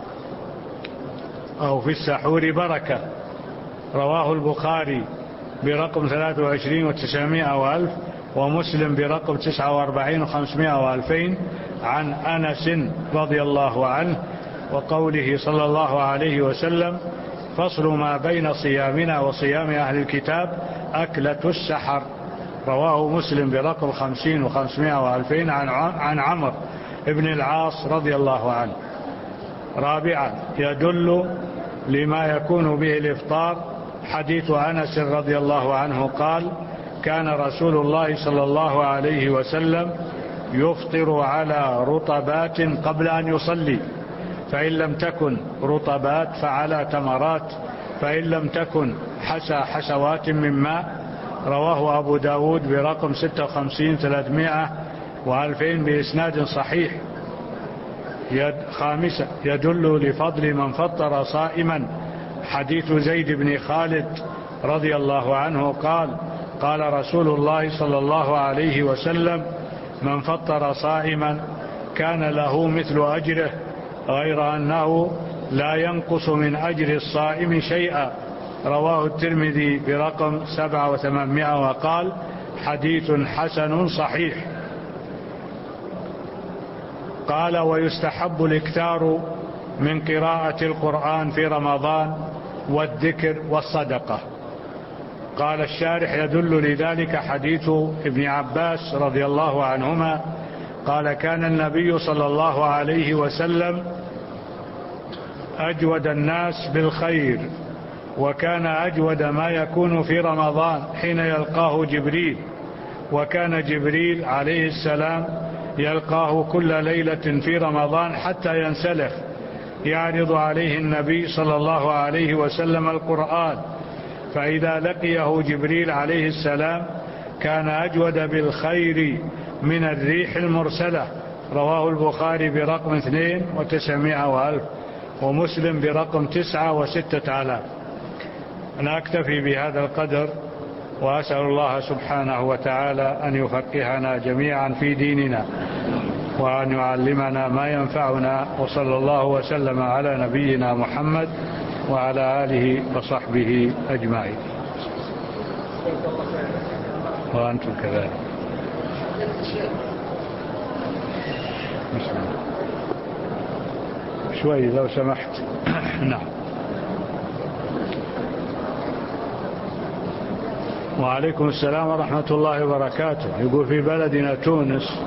أو في السحور بركة. رواه البخاري برقم 23 و900 وألف، ومسلم برقم 49 و500 و2000 عن أنس رضي الله عنه وقوله صلى الله عليه وسلم: فصل ما بين صيامنا وصيام أهل الكتاب أكلة السحر. رواه مسلم برقم 50 و500 و2000 عن عمرو بن العاص رضي الله عنه. رابعا، يدل لما يكون به الإفطار حديث أنس رضي الله عنه قال: كان رسول الله صلى الله عليه وسلم يفطر على رطبات قبل أن يصلي، فإن لم تكن رطبات فعلى تمرات، فإن لم تكن حسوات من ماء. رواه أبو داود برقم 56 300 و2000 بإسناد صحيح. خامسة، يدل لفضل من فطر صائما حديث زيد بن خالد رضي الله عنه قال: قال رسول الله صلى الله عليه وسلم: من فطر صائما كان له مثل أجره، غير أنه لا ينقص من أجر الصائم شيئا. رواه الترمذي برقم 7 و800 وقال: حديث حسن صحيح. قال: ويستحب الإكثار من قراءة القرآن في رمضان والذكر والصدقة. قال الشارح: يدل لذلك حديث ابن عباس رضي الله عنهما قال: كان النبي صلى الله عليه وسلم أجود الناس بالخير، وكان أجود ما يكون في رمضان حين يلقاه جبريل، وكان جبريل عليه السلام يلقاه كل ليلة في رمضان حتى ينسلخ، يعرض عليه النبي صلى الله عليه وسلم القرآن، فإذا لقيه جبريل عليه السلام كان أجود بالخير من الريح المرسلة. رواه البخاري برقم 2 و900 وألف، ومسلم برقم 9 و6000. أنا أكتفي بهذا القدر، وأسأل الله سبحانه وتعالى أن يفقهنا جميعا في ديننا، وأن يعلمنا ما ينفعنا، وصلى الله وسلم على نبينا محمد وعلى آله وصحبه أجمعين. وأنتم كذلك. شوي لو سمحت. نعم. وعليكم السلام ورحمة الله وبركاته. يقول في بلدنا تونس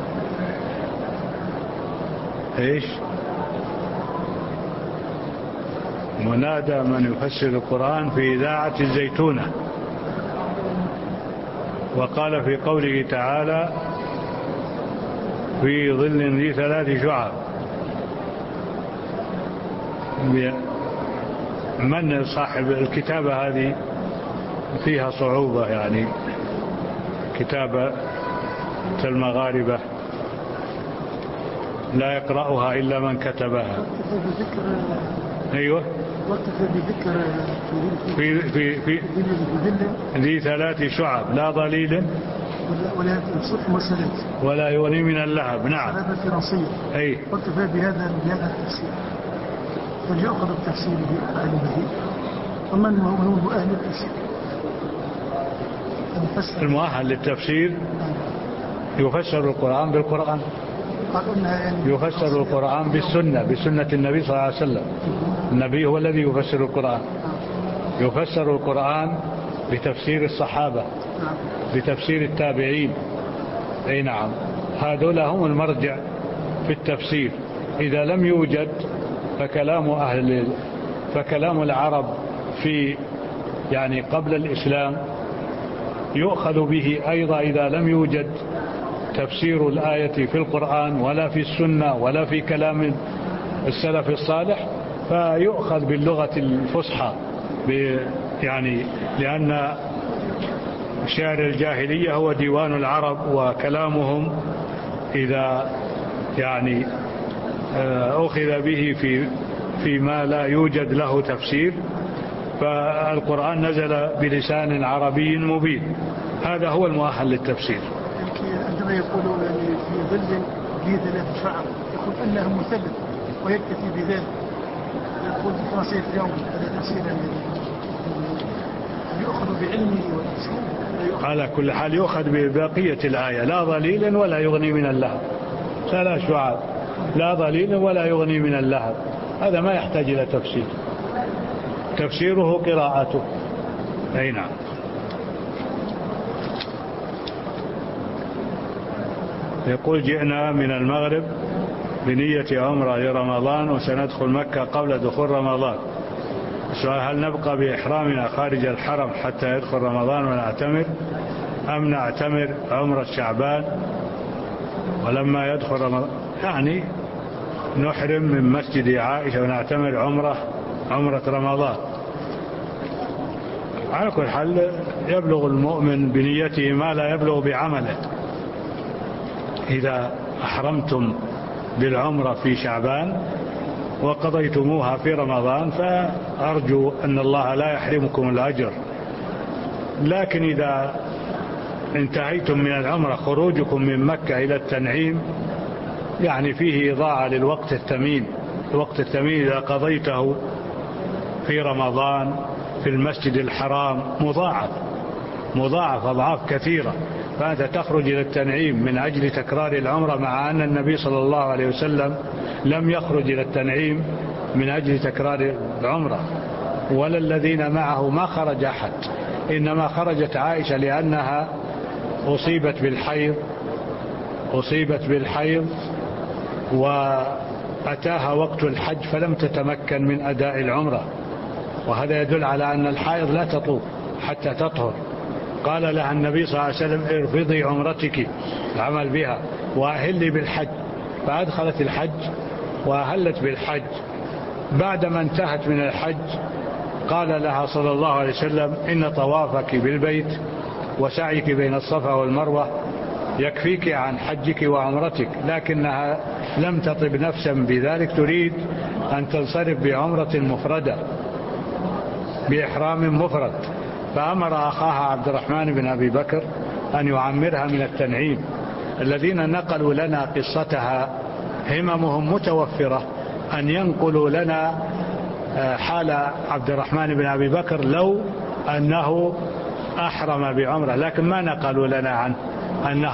ايش؟ منادى من يفسر القرآن في إذاعة الزيتونة، وقال في قوله تعالى: في ظل ذي 3 شعب. من صاحب الكتابة هذه؟ فيها صعوبة، يعني كتابة المغاربة لا يقرأها إلا من كتبها. أيوة، في ذي 3 شعب لا ضليل ولا يغني من اللهب. نعم. هذا فرنسية. أي. واكتفى بهذا التفسير، فليأخذ التفسير بعلمه. ومن هو مؤهل للتفسير؟ المؤهل للتفسير يفسر القرآن بالقرآن، يفسر القرآن بسنة النبي صلى الله عليه وسلم. النبي هو الذي يفسر القرآن. يفسر القرآن بتفسير الصحابة، بتفسير التابعين. أي نعم، هذول هم المرجع في التفسير. إذا لم يوجد فكلام العرب في يعني قبل الإسلام يؤخذ به أيضا إذا لم يوجد تفسير الآية في القرآن ولا في السنة ولا في كلام السلف الصالح، فيؤخذ باللغة الفصحى، يعني لأن شعر الجاهلية هو ديوان العرب، وكلامهم إذا يعني أخذ به فيما لا يوجد له تفسير، فالقرآن نزل بلسان عربي مبين. هذا هو المؤهل للتفسير. عندما يقولون في ظل ذي 3 شعب يقول أنه مثلث ويكتفي بذلك، يقول في فرنسية اليوم هذا تفسيرا يؤخذ بعلمه وتفسيره. على كل حال يؤخذ ببقية الآية: لا ضليل ولا يغني من اللهب. 3 شعب لا ضليل ولا يغني من اللهب. هذا ما يحتاج إلى تفسير، تفسيره قراءته. أي نعم. يقول جئنا من المغرب بنية عمرة لرمضان وسندخل مكة قبل دخول رمضان. السؤال: هل نبقى بإحرامنا خارج الحرم حتى يدخل رمضان ونعتمر، أم نعتمر عمرة شعبان ولما يدخل رمضان؟ يعني نحرم من مسجد عائشة ونعتمر عمرة رمضان. على كل حال يبلغ المؤمن بنيته ما لا يبلغ بعمله. إذا أحرمتم بالعمرة في شعبان وقضيتموها في رمضان فأرجو أن الله لا يحرمكم الأجر. لكن إذا انتهيتم من العمرة، خروجكم من مكة إلى التنعيم يعني فيه إضاعة للوقت الثمين. الوقت الثمين إذا قضيته في رمضان في المسجد الحرام مضاعف أضعاف كثيرة. فأنت تخرج إلى التنعيم من أجل تكرار العمرة، مع أن النبي صلى الله عليه وسلم لم يخرج إلى التنعيم من أجل تكرار العمرة، ولا الذين معه ما خرج أحد، إنما خرجت عائشة لأنها أصيبت بالحيض وأتاها وقت الحج فلم تتمكن من أداء العمرة، وهذا يدل على أن الحائض لا تطوف حتى تطهر. قال لها النبي صلى الله عليه وسلم: ارفضي عمرتك، العمل بها، وأهلي بالحج. فأدخلت الحج وأهلت بالحج. بعدما انتهت من الحج قال لها صلى الله عليه وسلم: إن طوافك بالبيت وسعيك بين الصفا والمروة يكفيك عن حجك وعمرتك. لكنها لم تطب نفسا بذلك، تريد أن تنصرف بعمرة مفردة بإحرام مفرد، فأمر أخاها عبد الرحمن بن أبي بكر أن يعمرها من التنعيم. الذين نقلوا لنا قصتها هممهم متوفرة أن ينقلوا لنا حال عبد الرحمن بن أبي بكر لو أنه أحرم بعمرة، لكن ما نقلوا لنا عنه أنه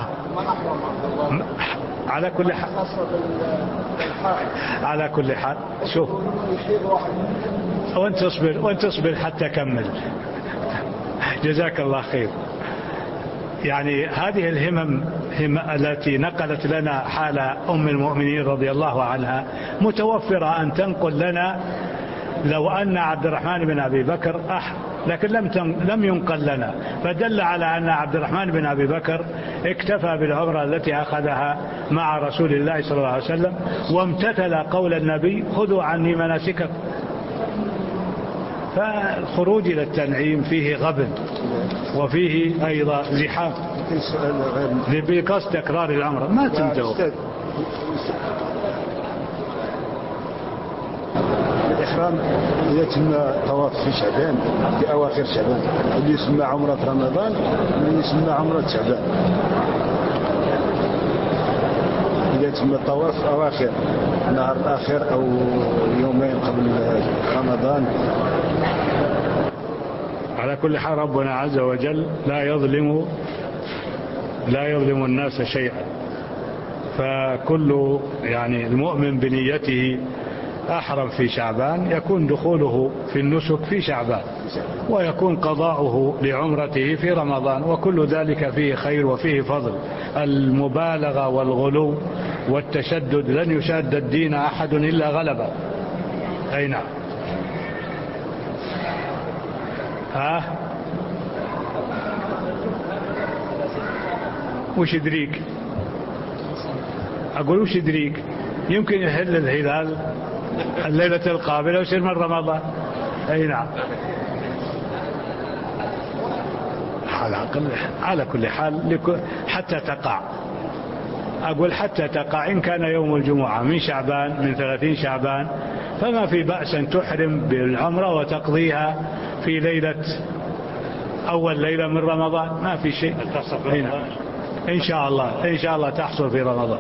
على كل حال شوف، وانت تصبر حتى كمل. جزاك الله خير. يعني هذه الهمم التي نقلت لنا حال أم المؤمنين رضي الله عنها متوفرة أن تنقل لنا لو أن عبد الرحمن بن أبي بكر لكن لم ينقل لنا، فدل على أن عبد الرحمن بن أبي بكر اكتفى بالعمرة التي أخذها مع رسول الله صلى الله عليه وسلم، وامتثل قول النبي: خذوا عني مناسككم. فالخروج إلى التنعيم فيه غبن وفيه أيضا زحام بقصد تكرار العمرة. ما تنتهوا. الإحرام إذا تم طواف في شعبان في أواخر شعبان، اللي يسمى عمرة رمضان واللي يسمى عمرة شعبان. إذا تم الطواف أواخر النهار الآخر أو يومين قبل رمضان. على كل حال ربنا عز وجل لا يظلم الناس شيئا، فكل المؤمن بنيته أحرم في شعبان يكون دخوله في النسك في شعبان، ويكون قضاؤه لعمرته في رمضان، وكل ذلك فيه خير وفيه فضل. المبالغة والغلو والتشدد لن يشاد الدين أحد إلا غلبه. أي نعم. وش يدريك؟ أقول وش يدريك؟ يمكن يحل الهلال الليلة القابلة ويصير من رمضان. أي نعم. على كل حال حتى تقع، أقول حتى تقع، إن كان يوم الجمعة من شعبان من 30 شعبان فما في بأس أن تحرم بالعمرة وتقضيها في أول ليلة من رمضان، ما في شيء. إن شاء الله تحصل في رمضان.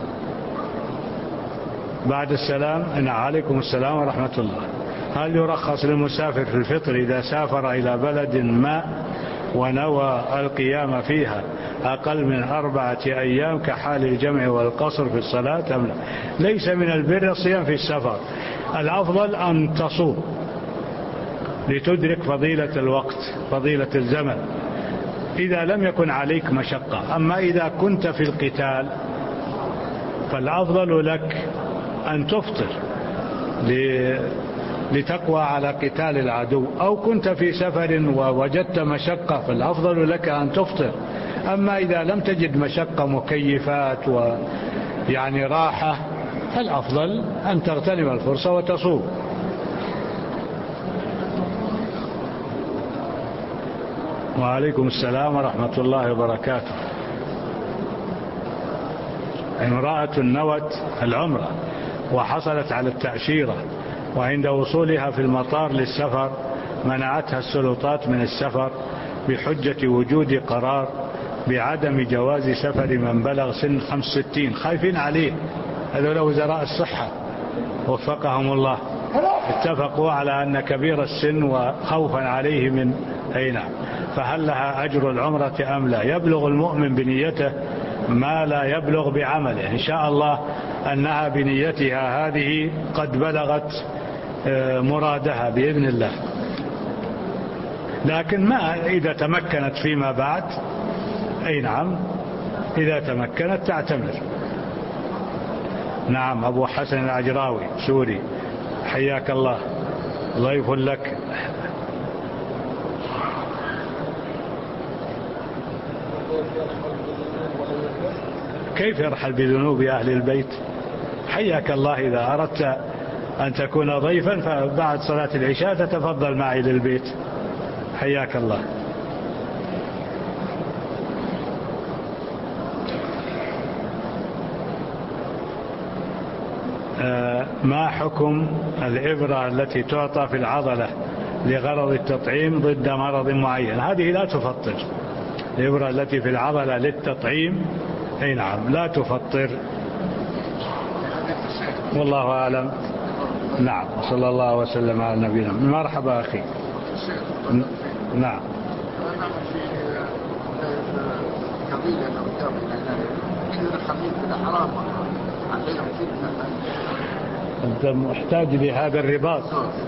بعد السلام. عليكم السلام ورحمة الله. هل يرخص للمسافر في الفطر إذا سافر إلى بلد ما ونوى القيام فيها أقل من 4 أيام كحال الجمع والقصر في الصلاة أم لا؟ ليس من البر الصيام في السفر، الأفضل أن تصوم لتدرك فضيلة الوقت، فضيلة الزمن، إذا لم يكن عليك مشقة. أما إذا كنت في القتال فالأفضل لك أن تفطر لتقوى على قتال العدو، أو كنت في سفر ووجدت مشقة فالأفضل لك أن تفطر. أما إذا لم تجد مشقة، مكيفات ويعني راحة، فالأفضل أن تغتنم الفرصة وتصوم. وعليكم السلام ورحمة الله وبركاته. امرأة نوت العمرة وحصلت على التأشيرة، وعند وصولها في المطار للسفر منعتها السلطات من السفر بحجة وجود قرار بعدم جواز سفر من بلغ سن 65. خايفين عليه، هذول وزراء الصحة وفقهم الله اتفقوا على أن كبير السن وخوفا عليه من نعم. فهل لها أجر العمرة أم لا؟ يبلغ المؤمن بنيته ما لا يبلغ بعمله. إن شاء الله أنها بنيتها هذه قد بلغت مرادها بإذن الله، لكن ما إذا تمكنت فيما بعد، أي نعم، إذا تمكنت تعتمر. نعم. أبو حسن العجراوي سوري، حياك الله، ضيف لك. كيف يرحل بذنوب أهل البيت؟ حياك الله، إذا أردت أن تكون ضيفا فبعد صلاة العشاء تتفضل معي للبيت. حياك الله. ما حكم الإبرة التي تعطى في العضلة لغرض التطعيم ضد مرض معين؟ هذه لا تفطر. الإبرة التي في العضلة للتطعيم، أي نعم، لا تفطر، والله أعلم. نعم. صلى الله وسلم على نبينا. مرحبا أخي. نعم. أنت محتاج لهذا الرباط.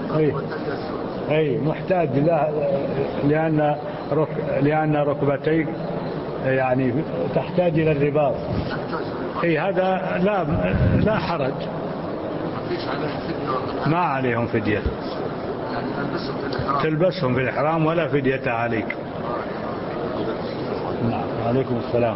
أي محتاج لأن ركبتيك يعني تحتاج إلى الرباط. أي هذا لا حرج، ما عليهم فدية. تلبسهم في الإحرام ولا فدية عليك. نعم. عليكم السلام.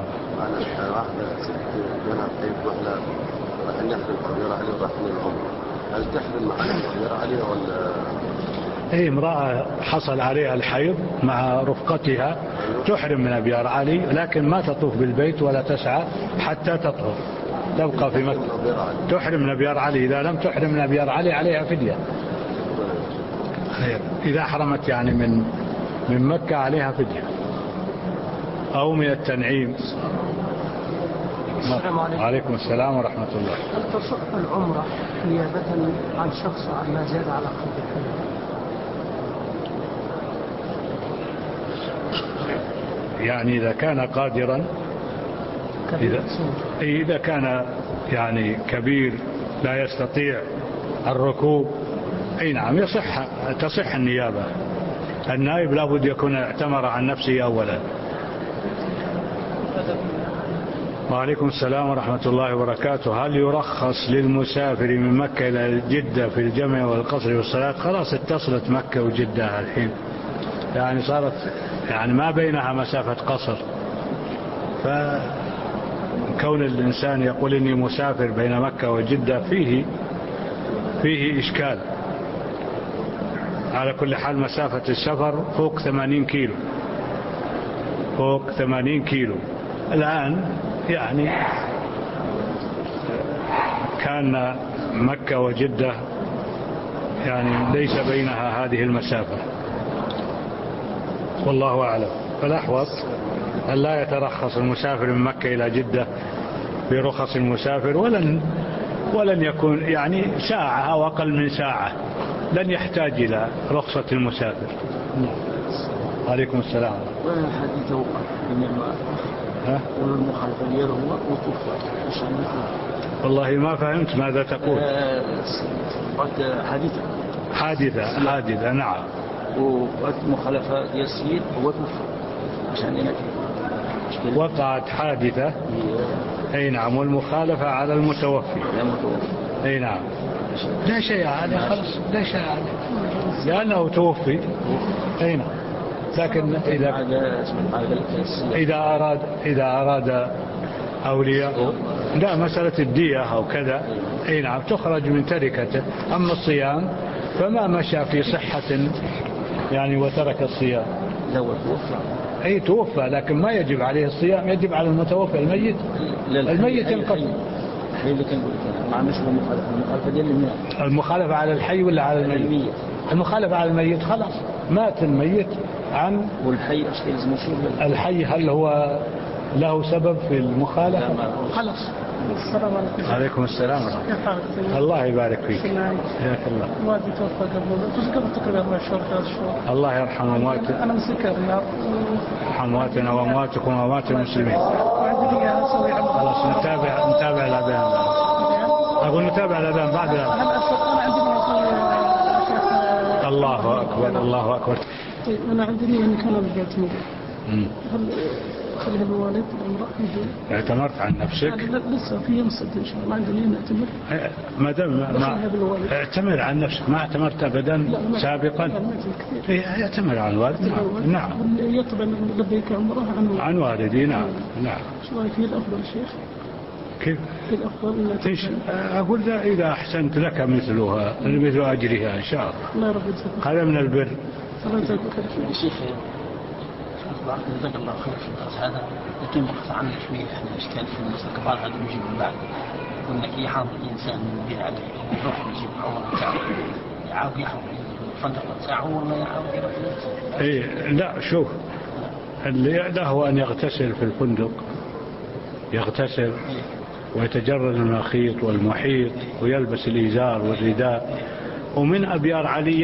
هل تحرم مع الغير عليها ولا؟ هي امرأة حصل عليها الحيض مع رفقتها تحرم من أبيار علي، لكن ما تطوف بالبيت ولا تسعى حتى تطهر، تبقى في مكة. تحرم من أبيار علي. إذا لم تحرم من أبيار علي عليها فدية. إذا حرمت يعني من مكة عليها فدية، أو من التنعيم. عليكم السلام ورحمة الله. هل تصح العمرة نيابة عن شخص عما زاد على قدر الحلال؟ يعني إذا كان قادرا، إذا كان يعني كبير لا يستطيع الركوب، أي نعم تصح النيابة. النائب لابد يكون اعتمر عن نفسه أولا. وعليكم السلام ورحمة الله وبركاته. هل يرخص للمسافر من مكة إلى جدة في الجمع والقصر والصلاة؟ خلاص اتصلت مكة وجدة الحين، يعني صارت يعني ما بينها مسافة قصر، فكون الإنسان يقول إني مسافر بين مكة وجدة فيه إشكال. على كل حال مسافة السفر فوق 80 كيلو، فوق 80 كيلو. الآن يعني كان مكة وجدة يعني ليس بينها هذه المسافة، والله أعلم. فالأحوط أن لا يترخص المسافر من مكة إلى جدة برخص المسافر، ولن يكون يعني ساعة أو أقل من ساعة، لن يحتاج إلى رخصة المسافر. عليكم السلام. وين الحديث وقع من المخالفة دياله هو وتوفى؟ والله ما فهمت ماذا تقول. حادثة نعم. وقت مخالفة يسير وتوفى عشان وقعت حادثة أي نعم، والمخالفة على المتوفي أي نعم. لا شيء عليه خلاص، لا شيء عليه لأنه توفي أي نعم. لكن إذا أراد أولياء لا مسألة الدية أو كذا أي نعم تخرج من تركته. أما الصيام فما مشى في صحة يعني وترك الصيام أي توفى، لكن ما يجب عليه الصيام، يجب على المتوفى الميت ينقضي. المخالفة على الحي ولا على الميت؟ المخالفة على الميت خلاص مات الميت عن والحي الحي هل هو له سبب في المخالفة؟ خلاص. السلام عليكم. عليكم السلام ورحمة الله. الله يبارك فيك. حياك الله. والدي توفى قبل تقريبا 4 شهور 3 شهور. الله يرحم أمواتنا. أنا مسكر الرياض. أمواتنا وأمواتكم وأموات المسلمين. وعندي نية أسوي عمرة. خلاص نتابع الأذان. أقول نتابع الأذان بعد الأذان. أنا عندي نية أسوي. الله أكبر الله أكبر. طيب أنا عندي نية إني كان رجعت مدة. هل خليها بالوالد الأمر اعتمرت عن نفسك؟ لسه في يوم السبت إن شاء الله عندي نية نعتمر. ما دام ما اعتمر عن نفسك، ما اعتمرت أبدا سابقا. اعتمر عن الوالد. نعم. يطبع لبيك عمره عن والدي. نعم. شو رأيك في الأفضل شيخ؟ كيف؟ في الأفضل أقول إذا أحسنت لك مثلها مثل أجرها إن شاء الله. الله يرضى عليك. هذا من البر. الله يجزاك خير. جزاك الله خير في الدرس هذا، لكن نقطع عنه شوية. احنا اشكال في المسألة كبار هذا نجيب من بعد. قلنا كي يحاول الإنسان من بين عليه يروح يجيب عمره بتاعه يعاود يحاول فندق ساعة ولا يعاود يروح. إيه لا شوف اللي له أن يغتسل في الفندق يغتسل ويتجرد من الخيط والمحيط ويلبس الإزار والرداء، ومن أبيار علي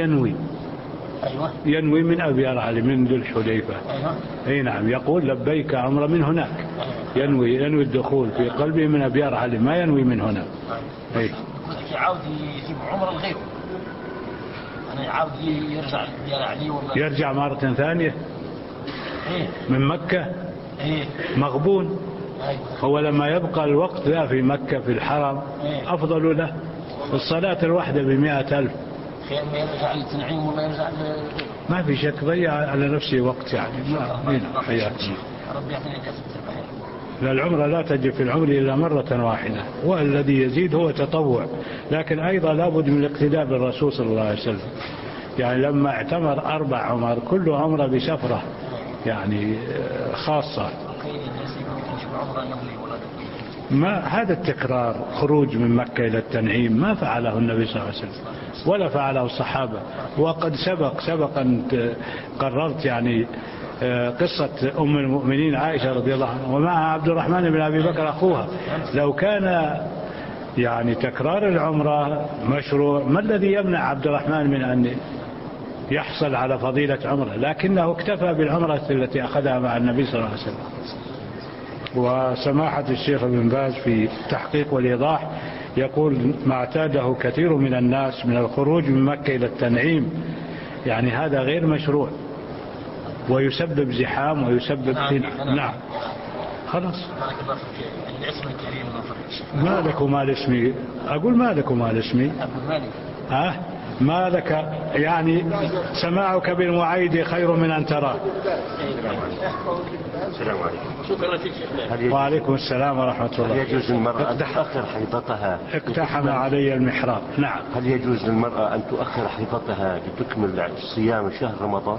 ينوي من أبيار علي من ذو الحليفة. أي نعم يقول لبيك عمره من هناك. ينوي الدخول في قلبه من أبيار علي، ما ينوي من هنا. أي يعاود يجيب عمره الغير، أنا يعاود يرجع لأبيار علي ولا يرجع مرة ثانية من مكة مغبون. هو لما يبقى الوقت لا في مكة في الحرم أفضل له الصلاة الواحدة ب100,000. ما يرجع للتنعيم ولا يرجع ما في شك ضيع على نفسه وقت يعني. حياتي ربي يعطيني كسب الخير. لا العمرة لا تجب في العمر إلا مرة واحدة، والذي يزيد هو تطوع، لكن أيضا لابد من الاقتداء بالرسول صلى الله عليه وسلم. يعني لما اعتمر 4 عمر كل عمرة بسفرة يعني خاصة. ما هذا التكرار خروج من مكة إلى التنعيم ما فعله النبي صلى الله عليه وسلم ولا فعله الصحابة. وقد سبق أن قررت يعني قصة أم المؤمنين عائشة رضي الله عنها ومعها عبد الرحمن بن أبي بكر أخوها. لو كان يعني تكرار العمرة مشروع ما الذي يمنع عبد الرحمن من أن يحصل على فضيلة عمره؟ لكنه اكتفى بالعمرة التي أخذها مع النبي صلى الله عليه وسلم. وسماحة الشيخ ابن باز في التحقيق والإيضاح يقول ما اعتاده كثير من الناس من الخروج من مكة إلى التنعيم يعني هذا غير مشروع ويسبب زحام ويسبب نعم. خلاص ما لك وما لاسمي. أقول ما لك وما لاسمي ما لك يعني سماعك بالمعيد خير من أن ترى. السلام عليكم. وعليكم السلام ورحمة الله. هل يجوز للمرأة أن تؤخر حيضتها؟ اقتحم علي المحراب. نعم. هل يجوز للمرأة أن تؤخر حيضتها لتكمل صيام شهر رمضان؟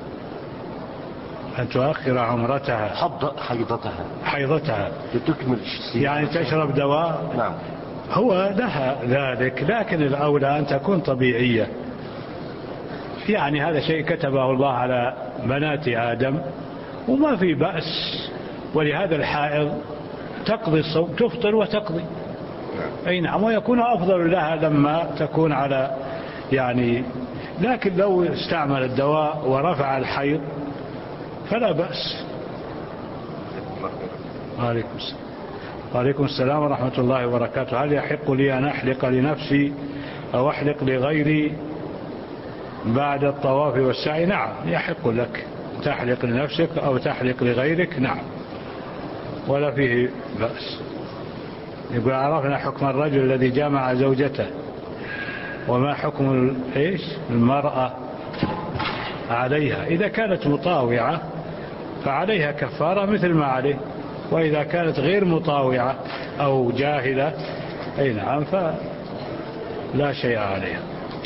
أن تؤخر عمرتها حيضتها لتكمل الصيام يعني تشرب دواء. نعم. هو لها ذلك لكن الأولى أن تكون طبيعية. يعني هذا شيء كتبه الله على بنات آدم وما في بأس. ولهذا الحائض تقضي الصوم تفطر وتقضي. أي نعم. ويكون أفضل لها لما تكون على يعني لكن لو استعمل الدواء ورفع الحيض فلا بأس. عليكم السلام. وعليكم السلام ورحمة الله وبركاته. هل يحق لي أن أحلق لنفسي أو أحلق لغيري بعد الطواف والسعي؟ نعم، يحق لك تحلق لنفسك أو تحلق لغيرك، نعم، ولا فيه بأس. يقول عرفنا حكم الرجل الذي جامع زوجته، وما حكم المرأة عليها؟ إذا كانت مطاوعة فعليها كفارة مثل ما عليه، وإذا كانت غير مطاوعة أو جاهلة أي نعم فلا شيء عليها.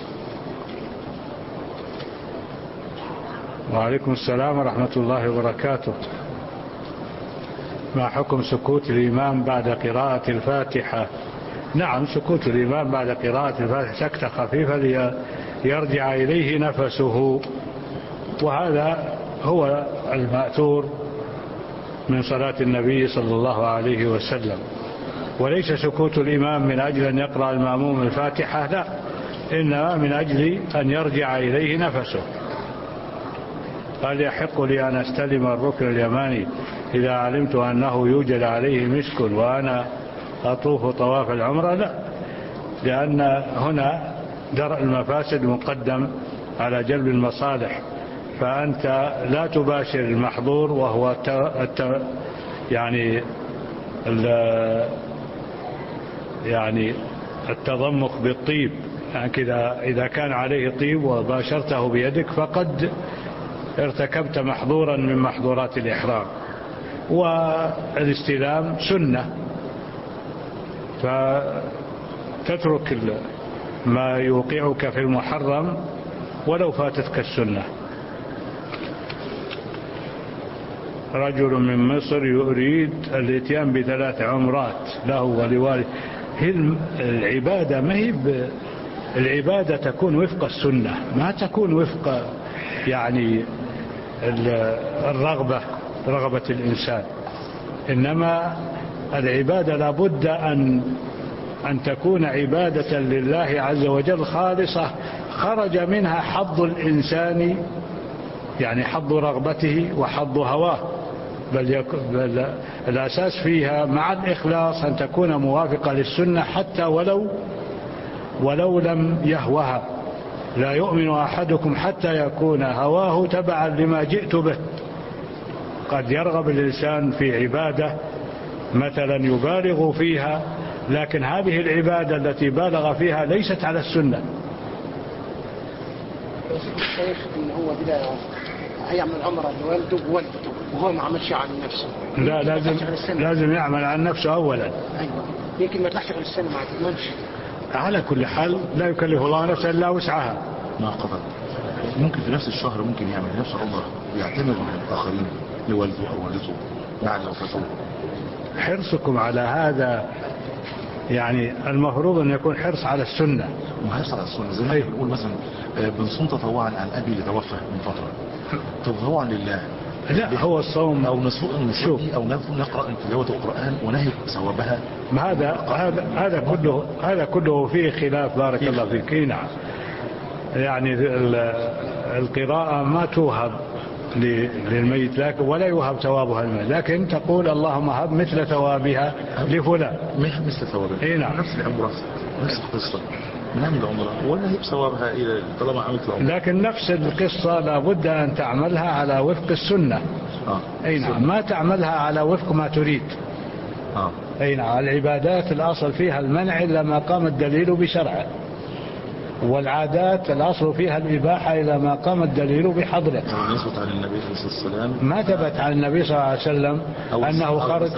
وعليكم السلام ورحمة الله وبركاته. ما حكم سكوت الإمام بعد قراءة الفاتحة؟ نعم، سكوت الإمام بعد قراءة الفاتحة سكتة خفيفة ليرجع إليه نفسه، وهذا هو المأثور من صلاة النبي صلى الله عليه وسلم، وليس سكوت الإمام من أجل أن يقرأ المأموم الفاتحة، لا، إنما من أجل أن يرجع إليه نفسه. هل يحق لي أن أستلم الركن اليماني إذا علمت أنه يوجد عليه مسك وأنا أطوف طواف العمرة؟ لا، لأن هنا درء المفاسد مقدم على جلب المصالح، فأنت لا تباشر المحظور وهو يعني التضمخ بالطيب، يعني إذا كان عليه طيب وباشرته بيدك فقد ارتكبت محظورا من محظورات الإحرام. والاستلام سنة، فتترك ما يوقعك في المحرم ولو فاتتك السنة. رجل من مصر يريد الاتيان ب3 عمرات له ولوالده. العبادة ما هي العبادة تكون وفق السنة، ما تكون وفق يعني رغبة الإنسان، إنما العبادة لابد أن تكون عبادة لله عز وجل خالصة، خرج منها حظ الإنسان، يعني حظ رغبته وحظ هواه، بل الأساس فيها مع الإخلاص أن تكون موافقة للسنة حتى ولو لم يهوها. لا يؤمن أحدكم حتى يكون هواه تبعا لما جئت به. قد يرغب الإنسان في عبادة مثلا يبالغ فيها، لكن هذه العبادة التي بالغ فيها ليست على السنة. الشيخ إن هو بدأ يعمل عمره لوالده ووالدته وهو ما عملش عن نفسه. لا، لازم يعمل عن نفسه أولا. أيوة، يمكن ما تحتاج السنة ما تضمنش. على كل حال لا يكلف الله نفسا إلا وسعها. ما قدر. ممكن في نفس الشهر ممكن يعمل نفس عمره ويعتمر من الآخرين لوالده أو والدته بعد وفاته. حرصكم على هذا يعني المفروض أن يكون حرص على السنة. وحرص على السنة زي ما بنقول مثلا بنصوم تطوعا عن أبي اللي توفى من فترة، تطوعا لله. لا، هو الصوم أو نصلي أو نقرأ تلاوة القرآن ونهي ثوابها. هذا كله فيه خلاف. بارك الله فيك. نعم، يعني القراءة ما توهب للميت لكن ولا يوهب ثوابها الميت، لكن تقول اللهم هب مثل ثوابها لفلان. مثل ثوابها. نعم، نفس العمرة نفس القصة نعمل عمرة ولا هي بثوابها إلى طالما عملت العمرة. لكن نفس القصة لابد أن تعملها على وفق السنة. أي نعم، ما تعملها على وفق ما تريد. أي نعم، العبادات الأصل فيها المنع إلا ما قام الدليل بشرعه، والعادات الأصل فيها الإباحة إلى ما قام الدليل بحظره. يثبت عن النبي صلى الله عليه وسلم ما ثبت عن النبي صلى الله عليه وسلم أنه خرج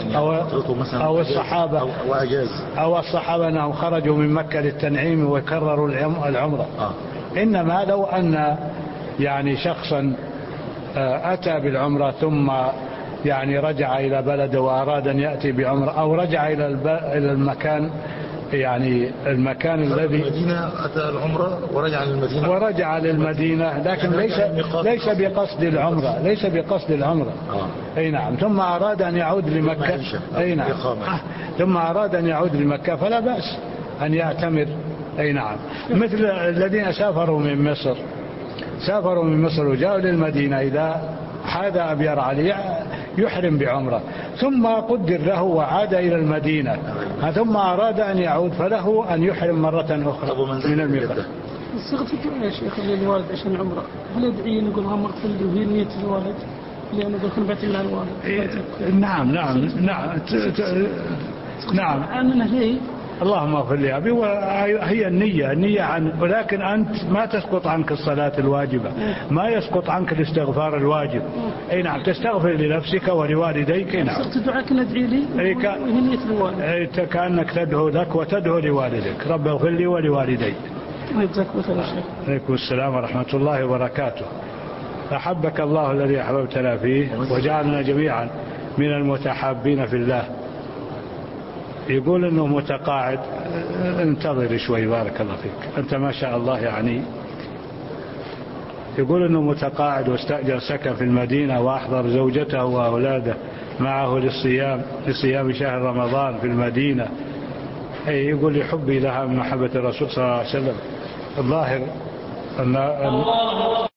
أو الصحابة أنهم خرجوا من مكة للتنعيم وكرروا العمرة. إنما لو أن يعني شخصا أتى بالعمرة ثم يعني رجع إلى بلده وأراد أن يأتي بعمرة، أو رجع إلى المكان، يعني المكان الذي المدينة أتى العمرة ورجع للمدينة لكن ليس بقصد العمرة. أي نعم، ثم أراد أن يعود لمكة. أي نعم، ثم أراد أن يعود لمكة فلا بأس أن يعتمر. أي نعم، مثل الذين سافروا من مصر وجاءوا للمدينة إذا هذا أبي علي يحرم بعمرة، ثم قدر له وعاد إلى المدينة، ثم أراد أن يعود فله أن يحرم مرة أخرى من الميقات. الصيغة يا شيخ للوالد عشان عمره، هل يدعي نقول اللهم اغفر لي وهي نية الوالد؟ لأنه يقول كن بعت الله الوالد. نعم نعم نعم نعم. أنا ليه؟ اللهم اغفر لي أبي، وهي النية عن، ولكن أنت ما تسقط عنك الصلاة الواجبة، ما يسقط عنك الاستغفار الواجب. أي نعم، تستغفر لنفسك ولوالديك. نعم. صرت دعاء كنا أدعي لي وهي نية الوالد. كأنك تدعو لك وتدعو لوالدك، رب اغفر لي ولوالدي. جزاكم الله خير. عليكم السلام ورحمة الله وبركاته. أحبك الله الذي أحببتنا فيه وجعلنا جميعا من المتحابين في الله. يقول انه متقاعد، انتظر شوي بارك الله فيك، انت ما شاء الله يعني. يقول انه متقاعد واستأجر سكن في المدينة واحضر زوجته واولاده معه لصيام شهر رمضان في المدينة. يقول لحبي لها من محبة الرسول صلى الله عليه وسلم. الظاهر أن